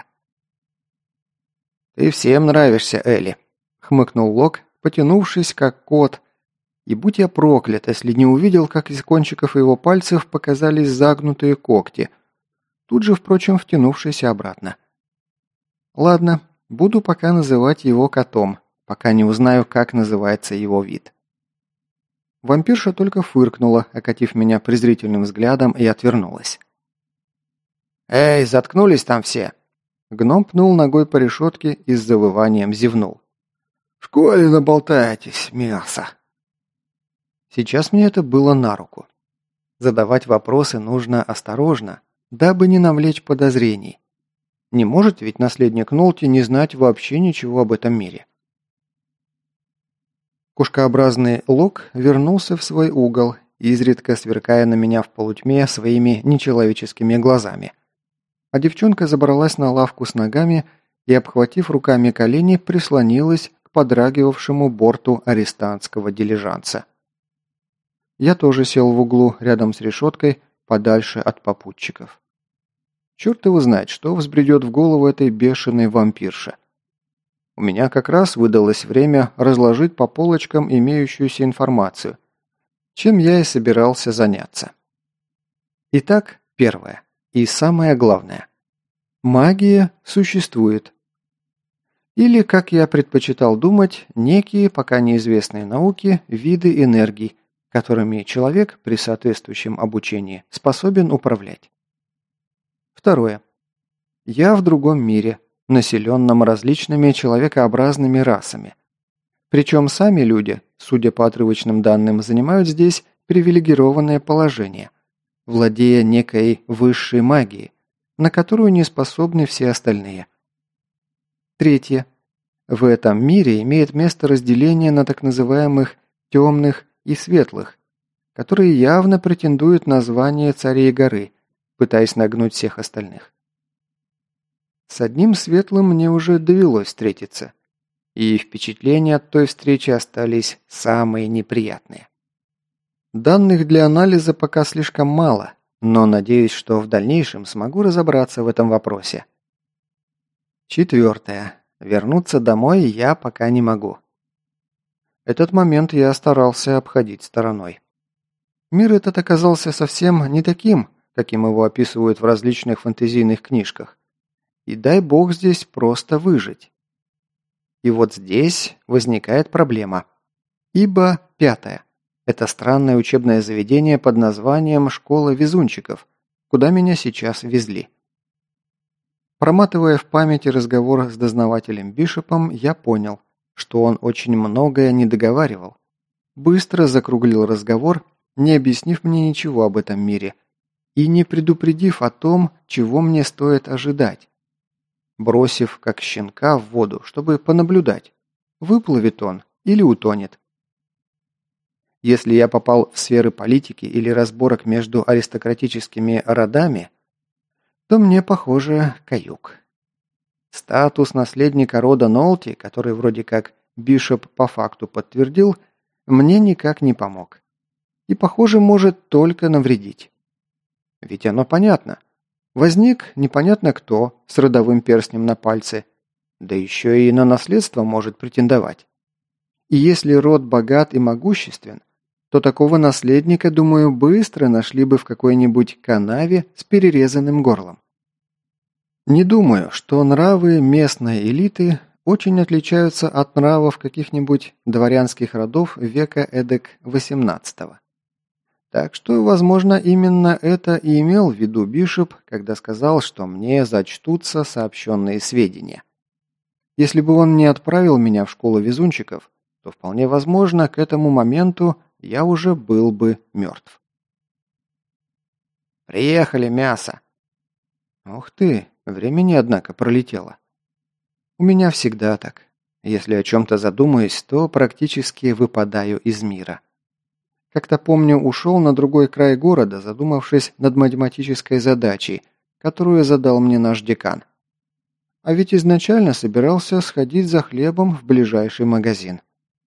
«Ты всем нравишься, Элли», — хмыкнул Лок, потянувшись как кот, и будь я проклят, если не увидел, как из кончиков его пальцев показались загнутые когти, тут же, впрочем, втянувшиеся обратно. «Ладно, буду пока называть его котом, пока не узнаю, как называется его вид». Вампирша только фыркнула, окатив меня презрительным взглядом, и отвернулась. «Эй, заткнулись там все!» Гном пнул ногой по решетке и с завыванием зевнул. «В школе наболтаетесь, мясо!» Сейчас мне это было на руку. Задавать вопросы нужно осторожно, дабы не навлечь подозрений. Не может ведь наследник Нолти не знать вообще ничего об этом мире. Кошкообразный Лок вернулся в свой угол, изредка сверкая на меня в полутьме своими нечеловеческими глазами. А девчонка забралась на лавку с ногами и, обхватив руками колени, прислонилась к подрагивавшему борту арестантского дилижанса. Я тоже сел в углу, рядом с решеткой, подальше от попутчиков. Черт его знает, что взбредет в голову этой бешеной вампирше. У меня как раз выдалось время разложить по полочкам имеющуюся информацию, чем я и собирался заняться. Итак, первое. И самое главное, магия существует. Или, как я предпочитал думать, некие, пока неизвестные науке, виды энергий, которыми человек при соответствующем обучении способен управлять. Второе. Я в другом мире, населенном различными человекообразными расами. Причем сами люди, судя по отрывочным данным, занимают здесь привилегированное положение, владея некой высшей магией, на которую не способны все остальные. Третье. В этом мире имеет место разделение на так называемых темных и светлых, которые явно претендуют на звание царей горы, пытаясь нагнуть всех остальных. С одним светлым мне уже довелось встретиться, и впечатления от той встречи остались самые неприятные. Данных для анализа пока слишком мало, но надеюсь, что в дальнейшем смогу разобраться в этом вопросе. Четвертое. Вернуться домой я пока не могу. Этот момент я старался обходить стороной. Мир этот оказался совсем не таким, каким его описывают в различных фэнтезийных книжках. И дай бог здесь просто выжить. И вот здесь возникает проблема. Ибо пятое. Это странное учебное заведение под названием «Школа везунчиков», куда меня сейчас везли. Проматывая в памяти разговор с дознавателем Бишопом, я понял, что он очень многое не договаривал. Быстро закруглил разговор, не объяснив мне ничего об этом мире и не предупредив о том, чего мне стоит ожидать. Бросив, как щенка, в воду, чтобы понаблюдать, выплывет он или утонет. Если я попал в сферы политики или разборок между аристократическими родами, то мне, похоже, каюк. Статус наследника рода Нолти, который вроде как Бишоп по факту подтвердил, мне никак не помог. И, похоже, может только навредить. Ведь оно понятно. Возник непонятно кто с родовым перстнем на пальце, да еще и на наследство может претендовать. И если род богат и могуществен, то такого наследника, думаю, быстро нашли бы в какой-нибудь канаве с перерезанным горлом. Не думаю, что нравы местной элиты очень отличаются от нравов каких-нибудь дворянских родов века эдак XVIII. Так что, возможно, именно это и имел в виду Бишоп, когда сказал, что мне зачтутся сообщенные сведения. Если бы он не отправил меня в школу везунчиков, то вполне возможно, к этому моменту я уже был бы мертв. «Приехали, мясо!» Ух ты, времени, однако, пролетело. У меня всегда так. Если о чем-то задумаюсь, то практически выпадаю из мира. Как-то помню, ушел на другой край города, задумавшись над математической задачей, которую задал мне наш декан. А ведь изначально собирался сходить за хлебом в ближайший магазин.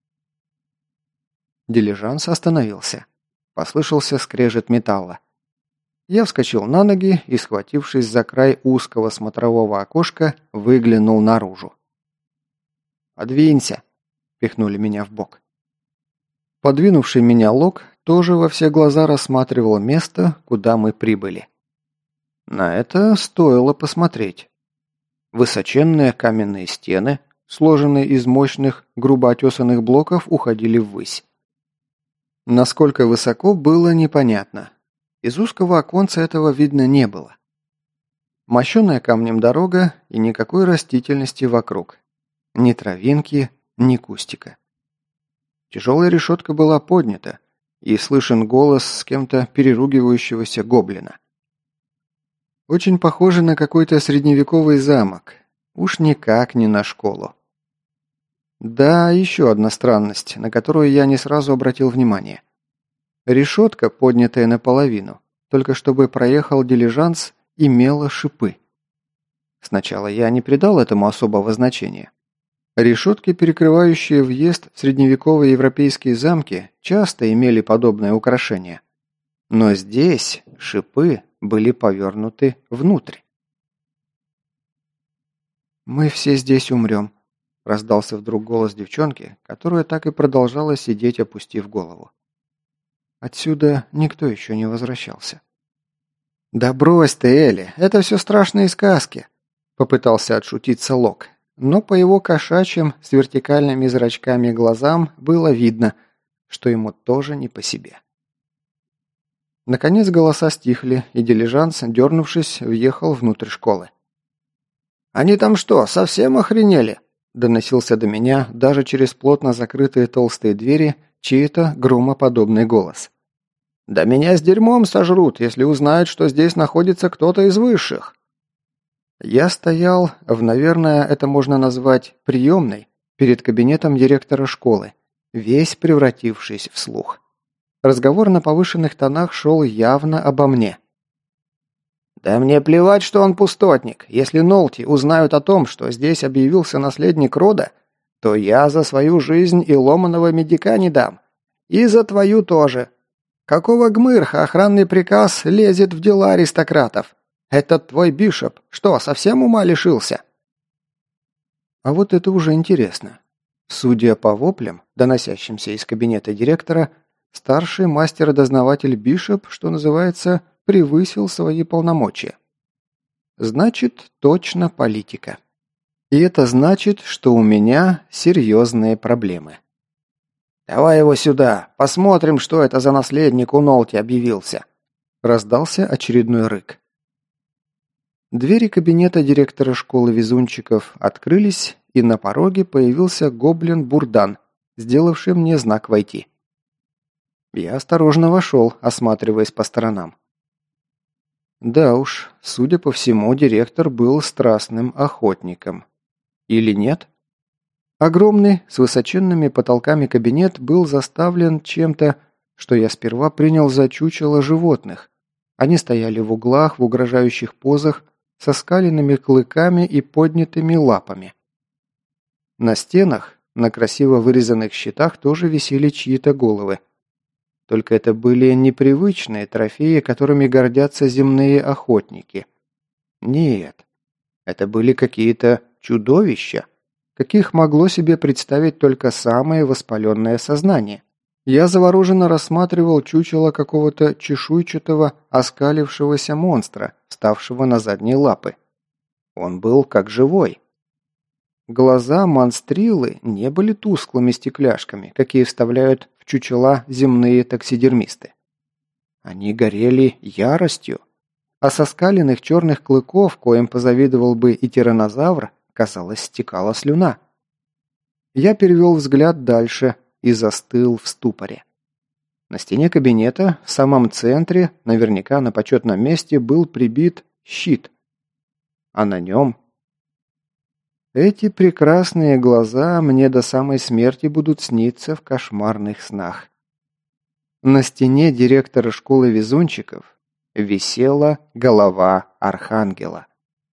Дилижанс остановился. Послышался скрежет металла. Я вскочил на ноги и, схватившись за край узкого смотрового окошка, выглянул наружу. «Подвинься!» – пихнули меня в бок. Подвинувший меня Лок тоже во все глаза рассматривал место, куда мы прибыли. На это стоило посмотреть. Высоченные каменные стены, сложенные из мощных, грубо отесанных блоков, уходили ввысь. Насколько высоко, было непонятно. Из узкого оконца этого видно не было. Мощеная камнем дорога и никакой растительности вокруг. Ни травинки, ни кустика. Тяжелая решетка была поднята, и слышен голос с кем-то переругивающегося гоблина. Очень похоже на какой-то средневековый замок. Уж никак не на школу. Да, еще одна странность, на которую я не сразу обратил внимание. Решетка, поднятая наполовину, только чтобы проехал дилижанс, имела шипы. Сначала я не придал этому особого значения. Решетки, перекрывающие въезд в средневековые европейские замки, часто имели подобное украшение. Но здесь шипы были повернуты внутрь. «Мы все здесь умрем», – раздался вдруг голос девчонки, которая так и продолжала сидеть, опустив голову. Отсюда никто еще не возвращался. «Да брось ты, Элли, это все страшные сказки», – попытался отшутиться Лок, но по его кошачьим с вертикальными зрачками глазам было видно, что ему тоже не по себе. Наконец голоса стихли, и дилижанс, дернувшись, въехал внутрь школы. «Они там что, совсем охренели?» – доносился до меня даже через плотно закрытые толстые двери чей-то громоподобный голос. «Да меня с дерьмом сожрут, если узнают, что здесь находится кто-то из высших». Я стоял в, наверное, это можно назвать приемной, перед кабинетом директора школы, весь превратившись в слух. Разговор на повышенных тонах шел явно обо мне. «Да мне плевать, что он пустотник. Если Нолти узнают о том, что здесь объявился наследник рода, то я за свою жизнь и ломаного медика не дам. И за твою тоже. Какого гмырха охранный приказ лезет в дела аристократов? Этот твой Бишоп что, совсем ума лишился?» А вот это уже интересно. Судя по воплям, доносящимся из кабинета директора, старший мастер-дознаватель Бишоп, что называется, превысил свои полномочия. Значит, точно политика. И это значит, что у меня серьезные проблемы. «Давай его сюда, посмотрим, что это за наследник у Нолти объявился», раздался очередной рык. Двери кабинета директора школы везунчиков открылись, и на пороге появился гоблин Бурдан, сделавший мне знак войти. Я осторожно вошел, осматриваясь по сторонам. Да уж, судя по всему, директор был страстным охотником. Или нет? Огромный, с высоченными потолками кабинет был заставлен чем-то, что я сперва принял за чучело животных. Они стояли в углах, в угрожающих позах, со скаленными клыками и поднятыми лапами. На стенах, на красиво вырезанных щитах тоже висели чьи-то головы. Только это были непривычные трофеи, которыми гордятся земные охотники. Нет, это были какие-то чудовища, каких могло себе представить только самое воспаленное сознание. Я завороженно рассматривал чучело какого-то чешуйчатого, оскалившегося монстра, вставшего на задние лапы. Он был как живой. Глаза монстрилы не были тусклыми стекляшками, какие вставляют в чучела земные таксидермисты. Они горели яростью, а со скаленных черных клыков, коим позавидовал бы и тираннозавр, казалось, стекала слюна. Я перевел взгляд дальше и застыл в ступоре. На стене кабинета, в самом центре, наверняка на почетном месте, был прибит щит. А на нем... Эти прекрасные глаза мне до самой смерти будут сниться в кошмарных снах. На стене директора школы везунчиков висела голова архангела.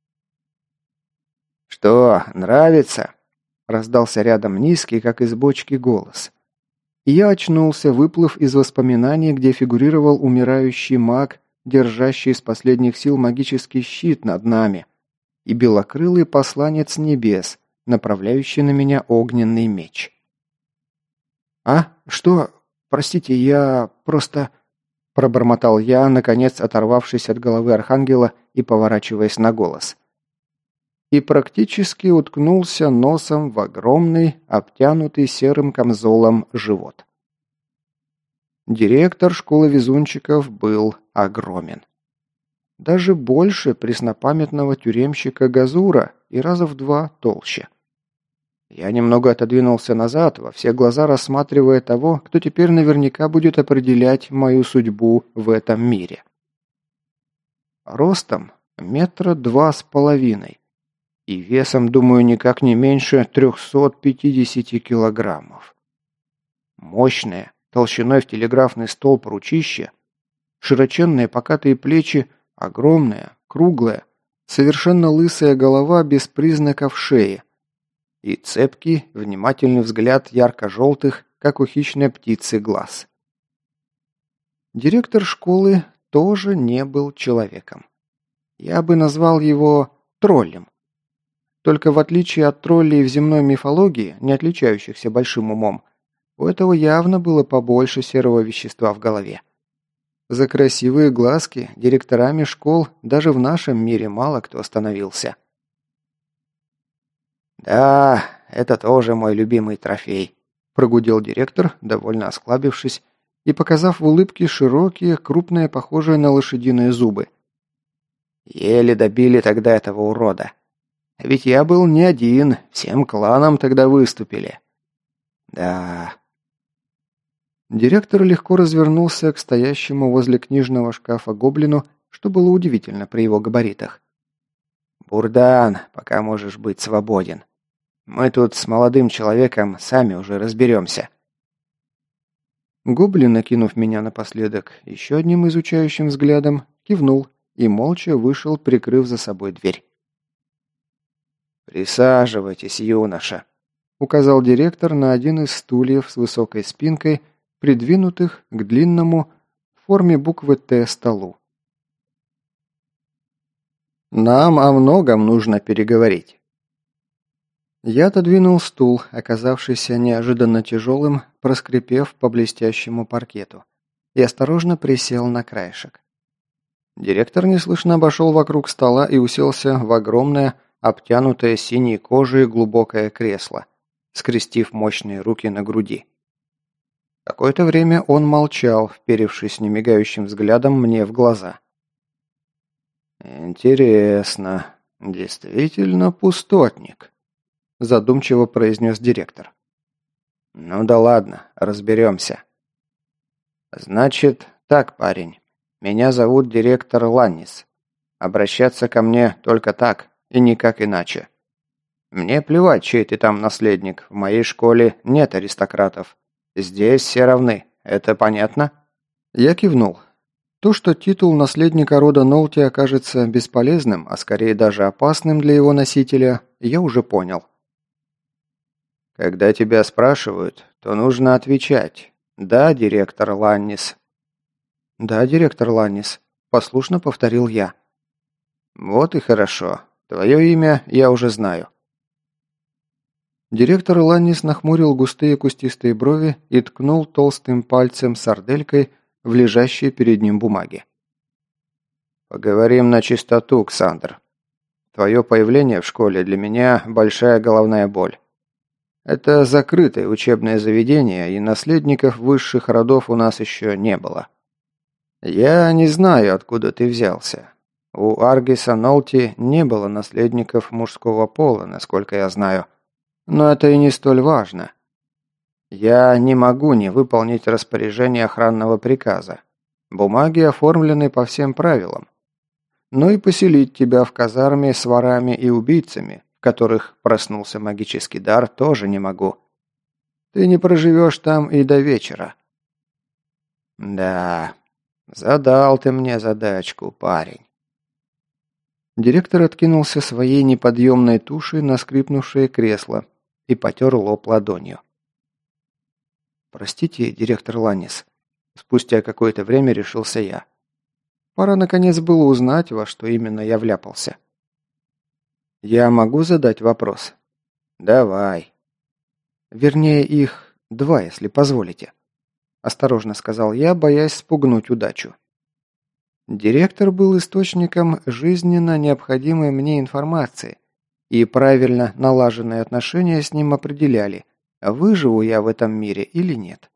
«Что, нравится?» – раздался рядом низкий, как из бочки, голос. И я очнулся, выплыв из воспоминаний, где фигурировал умирающий маг, держащий из последних сил магический щит над нами, и белокрылый посланец небес, направляющий на меня огненный меч. «А? Что? Простите, я просто...» пробормотал я, наконец оторвавшись от головы архангела и поворачиваясь на голос. И практически уткнулся носом в огромный, обтянутый серым камзолом живот. Директор школы везунчиков был огромен. Даже больше преснопамятного тюремщика Газура и раза в 2 толще. Я немного отодвинулся назад, во все глаза рассматривая того, кто теперь наверняка будет определять мою судьбу в этом мире. Ростом 2,2 метра и весом, думаю, никак не меньше 350 килограммов. Мощное, толщиной в телеграфный столб ручище, широченные покатые плечи, огромная, круглая, совершенно лысая голова без признаков шеи и цепкий, внимательный взгляд ярко-желтых, как у хищной птицы, глаз. Директор школы тоже не был человеком. Я бы назвал его троллем. Только в отличие от троллей в земной мифологии, не отличающихся большим умом, у этого явно было побольше серого вещества в голове. За красивые глазки директорами школ даже в нашем мире мало кто становился. «Да, это тоже мой любимый трофей», – прогудел директор, довольно осклабившись и показав в улыбке широкие, крупные, похожие на лошадиные зубы. «Еле добили тогда этого урода. Ведь я был не один, всем кланом тогда выступили. Да...» Директор легко развернулся к стоящему возле книжного шкафа гоблину, что было удивительно при его габаритах. «Бурдан, пока можешь быть свободен. Мы тут с молодым человеком сами уже разберемся». Гоблин, накинув меня напоследок еще одним изучающим взглядом, кивнул и молча вышел, прикрыв за собой дверь. «Присаживайтесь, юноша», — указал директор на один из стульев с высокой спинкой, придвинутых к длинному в форме буквы «Т» столу. «Нам о многом нужно переговорить». Я отодвинул стул, оказавшийся неожиданно тяжелым, проскрипев по блестящему паркету, и осторожно присел на краешек. Директор неслышно обошел вокруг стола и уселся в огромное, обтянутое синей кожей глубокое кресло, скрестив мощные руки на груди. Какое-то время он молчал, вперевшись немигающим взглядом мне в глаза. «Интересно, действительно пустотник», – задумчиво произнес директор. «Ну да ладно, разберемся. Значит, так, парень, меня зовут директор Ланнис. Обращаться ко мне только так и никак иначе. Мне плевать, чей ты там наследник, в моей школе нет аристократов. Здесь все равны, это понятно?» Я кивнул. То, что титул наследника рода Нолти окажется бесполезным, а скорее даже опасным для его носителя, я уже понял. «Когда тебя спрашивают, то нужно отвечать. Да, директор Ланнис?» «Да, директор Ланнис», – послушно повторил я. «Вот и хорошо. Твое имя я уже знаю». Директор Ланнис нахмурил густые кустистые брови и ткнул толстым пальцем сарделькой в лежащие перед ним бумаги. «Поговорим на чистоту, Ксандр. Твое появление в школе для меня большая головная боль. Это закрытое учебное заведение, и наследников высших родов у нас еще не было. Я не знаю, откуда ты взялся. У Аргиса Нолти не было наследников мужского пола, насколько я знаю. Но это и не столь важно. Я не могу не выполнить распоряжение охранного приказа. Бумаги оформлены по всем правилам. Но и поселить тебя в казарме с ворами и убийцами, в которых проснулся магический дар, тоже не могу. Ты не проживешь там и до вечера». «Да, задал ты мне задачку, парень». Директор откинулся своей неподъемной тушей на скрипнувшее кресло и потер лоб ладонью. «Простите, директор Ланнис», – спустя какое-то время решился я. Пора наконец было узнать, во что именно я вляпался. «Я могу задать вопрос?» «Давай». «Вернее, их два, если позволите», – осторожно сказал я, боясь спугнуть удачу. Директор был источником жизненно необходимой мне информации, и правильно налаженные отношения с ним определяли, выживу я в этом мире или нет.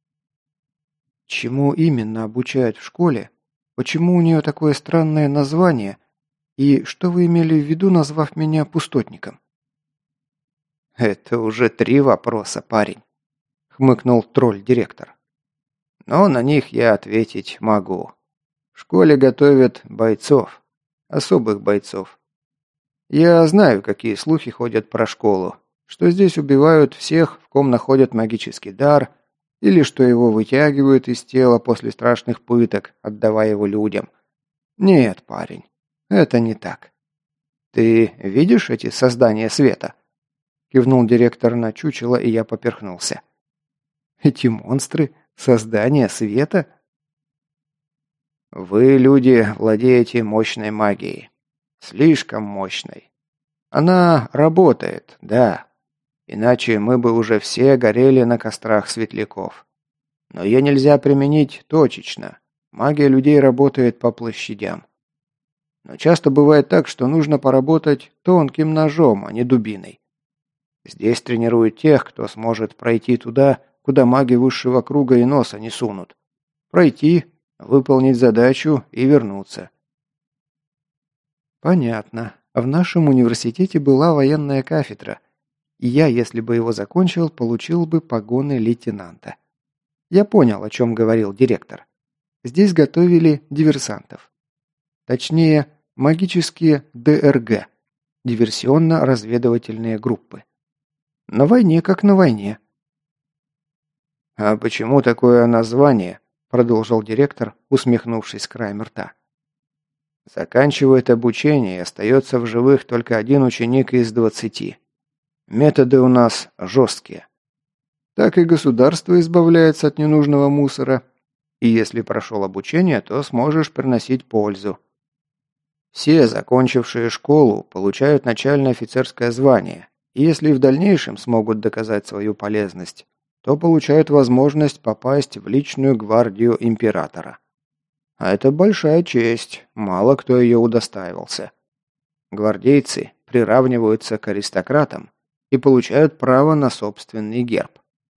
Чему именно обучают в школе? Почему у нее такое странное название? И что вы имели в виду, назвав меня пустотником? «Это уже 3 вопроса, парень», — хмыкнул тролль-директор. «Но на них я ответить могу. В школе готовят бойцов, особых бойцов. Я знаю, какие слухи ходят про школу, что здесь убивают всех, в ком находят магический дар, или что его вытягивают из тела после страшных пыток, отдавая его людям. Нет, парень, это не так. Ты видишь эти создания света?» Кивнул директор на чучело, и я поперхнулся. «Эти монстры? Создания света?» «Вы, люди, владеете мощной магией. Слишком мощной. Она работает, да. Иначе мы бы уже все горели на кострах светляков. Но ее нельзя применить точечно. Магия людей работает по площадям. Но часто бывает так, что нужно поработать тонким ножом, а не дубиной. Здесь тренируют тех, кто сможет пройти туда, куда маги высшего круга и носа не сунут. Пройти, выполнить задачу и вернуться. Понятно. В нашем университете была военная кафедра, и я, если бы его закончил, получил бы погоны лейтенанта. Я понял, о чем говорил директор. Здесь готовили диверсантов. Точнее, магические ДРГ, диверсионно-разведывательные группы. На войне как на войне. «А почему такое название?» – продолжил директор, усмехнувшись краем рта. «Заканчивает обучение и остается в живых только один ученик из 20. Методы у нас жесткие. Так и государство избавляется от ненужного мусора. И если прошел обучение, то сможешь приносить пользу. Все, закончившие школу, получают начальное офицерское звание, и если в дальнейшем смогут доказать свою полезность, то получают возможность попасть в личную гвардию императора. А это большая честь, мало кто ее удостаивался. Гвардейцы приравниваются к аристократам и получают право на собственный герб.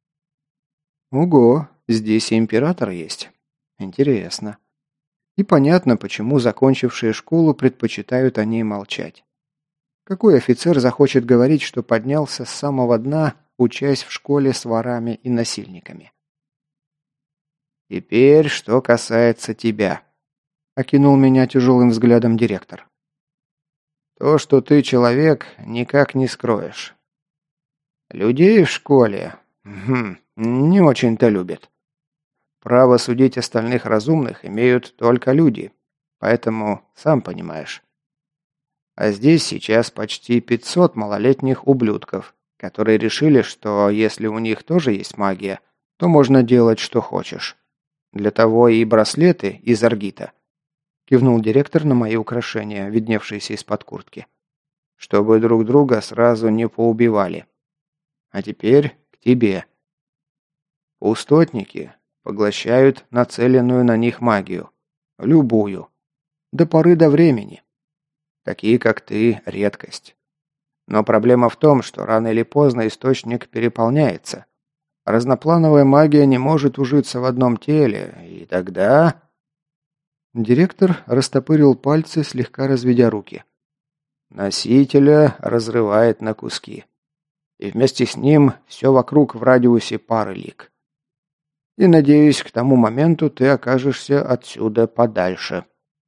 Ого, здесь и император есть. Интересно. И понятно, почему закончившие школу предпочитают о ней молчать. Какой офицер захочет говорить, что поднялся с самого дна, учась в школе с ворами и насильниками? «Теперь, что касается тебя», — окинул меня тяжелым взглядом директор. «То, что ты человек, никак не скроешь. Людей в школе не очень-то любят. Право судить остальных разумных имеют только люди, поэтому сам понимаешь. А здесь сейчас почти 500 малолетних ублюдков, которые решили, что если у них тоже есть магия, то можно делать, что хочешь. Для того и браслеты из аргита», — кивнул директор на мои украшения, видневшиеся из-под куртки. «Чтобы друг друга сразу не поубивали. А теперь к тебе. Пустотники поглощают нацеленную на них магию. Любую. До поры до времени. Такие, как ты, редкость. Но проблема в том, что рано или поздно источник переполняется. Разноплановая магия не может ужиться в одном теле, и тогда...» Директор растопырил пальцы, слегка разведя руки. «Носителя разрывает на куски. И вместе с ним все вокруг в радиусе пары лиг. И, надеюсь, к тому моменту ты окажешься отсюда подальше».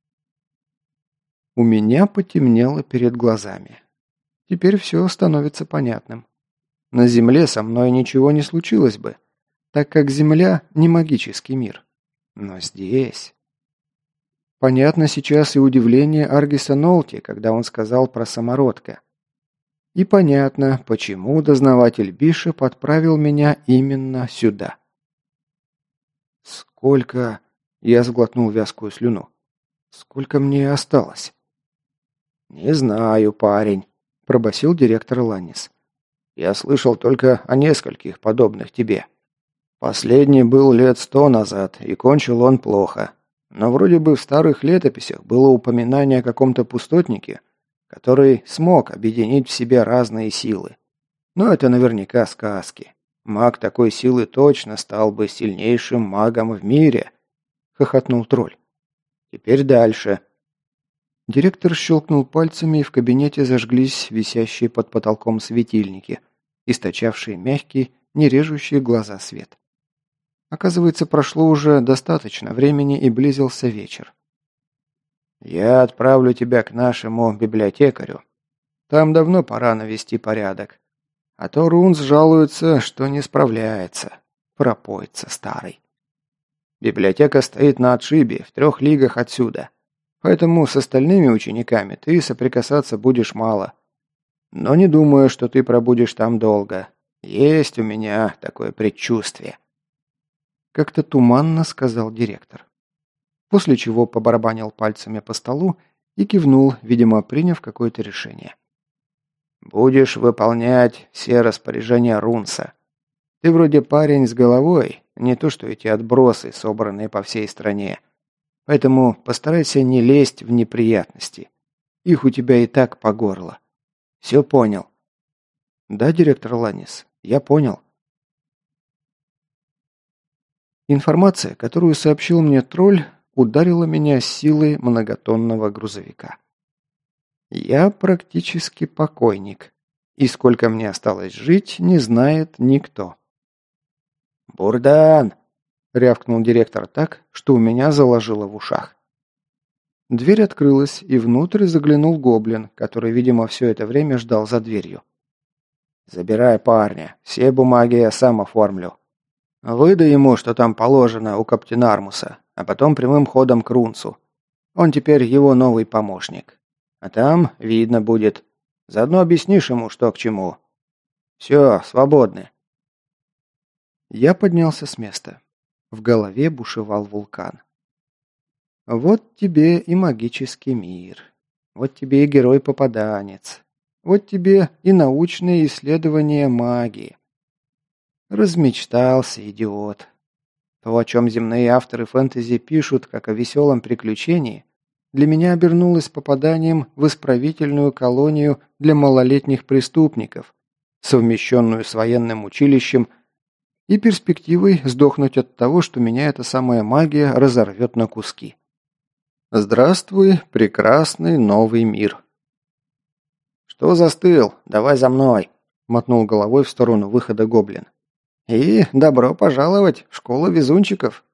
У меня потемнело перед глазами. Теперь все становится понятным. На Земле со мной ничего не случилось бы, так как Земля не магический мир. Но здесь... Понятно сейчас и удивление Аргиса Нолти, когда он сказал про самородка. И понятно, почему дознаватель Биша подправил меня именно сюда. «Сколько...» — я сглотнул вязкую слюну. «Сколько мне осталось?» «Не знаю, парень», — пробасил директор Ланнис. «Я слышал только о нескольких подобных тебе. Последний был лет 100 назад, и кончил он плохо. Но вроде бы в старых летописях было упоминание о каком-то пустотнике, который смог объединить в себе разные силы. Но это наверняка сказки. Маг такой силы точно стал бы сильнейшим магом в мире», — хохотнул тролль. «Теперь дальше». Директор щелкнул пальцами, и в кабинете зажглись висящие под потолком светильники, источавшие мягкий, не режущий глаза свет. Оказывается, прошло уже достаточно времени и близился вечер. «Я отправлю тебя к нашему библиотекарю. Там давно пора навести порядок. А то Рунс жалуется, что не справляется. Пропоится старый. Библиотека стоит на отшибе, в 3 лигах отсюда. Поэтому с остальными учениками ты соприкасаться будешь мало. Но не думаю, что ты пробудешь там долго. Есть у меня такое предчувствие». Как-то туманно сказал директор. После чего побарабанил пальцами по столу и кивнул, видимо, приняв какое-то решение. «Будешь выполнять все распоряжения Рунса. Ты вроде парень с головой, не то что эти отбросы, собранные по всей стране. Поэтому постарайся не лезть в неприятности. Их у тебя и так по горло. Все понял?» «Да, директор Ланнис, я понял». Информация, которую сообщил мне тролль, ударила меня силой многотонного грузовика. Я практически покойник, и сколько мне осталось жить, не знает никто. «Бурдан!» — рявкнул директор так, что у меня заложило в ушах. Дверь открылась, и внутрь заглянул гоблин, который, видимо, все это время ждал за дверью. «Забирай парня, все бумаги я сам оформлю. Выдай ему, что там положено у капитана Армуса, а потом прямым ходом к Рунцу. Он теперь его новый помощник. А там видно будет. Заодно объяснишь ему, что к чему. Все, свободны». Я поднялся с места. В голове бушевал вулкан. Вот тебе и магический мир. Вот тебе и герой-попаданец. Вот тебе и научные исследования магии. Размечтался, идиот. То, о чем земные авторы фэнтези пишут, как о веселом приключении, для меня обернулось попаданием в исправительную колонию для малолетних преступников, совмещенную с военным училищем и перспективой сдохнуть от того, что меня эта самая магия разорвет на куски. Здравствуй, прекрасный новый мир. «Что застыл? Давай за мной!» — мотнул головой в сторону выхода гоблин. «И добро пожаловать в школу везунчиков!»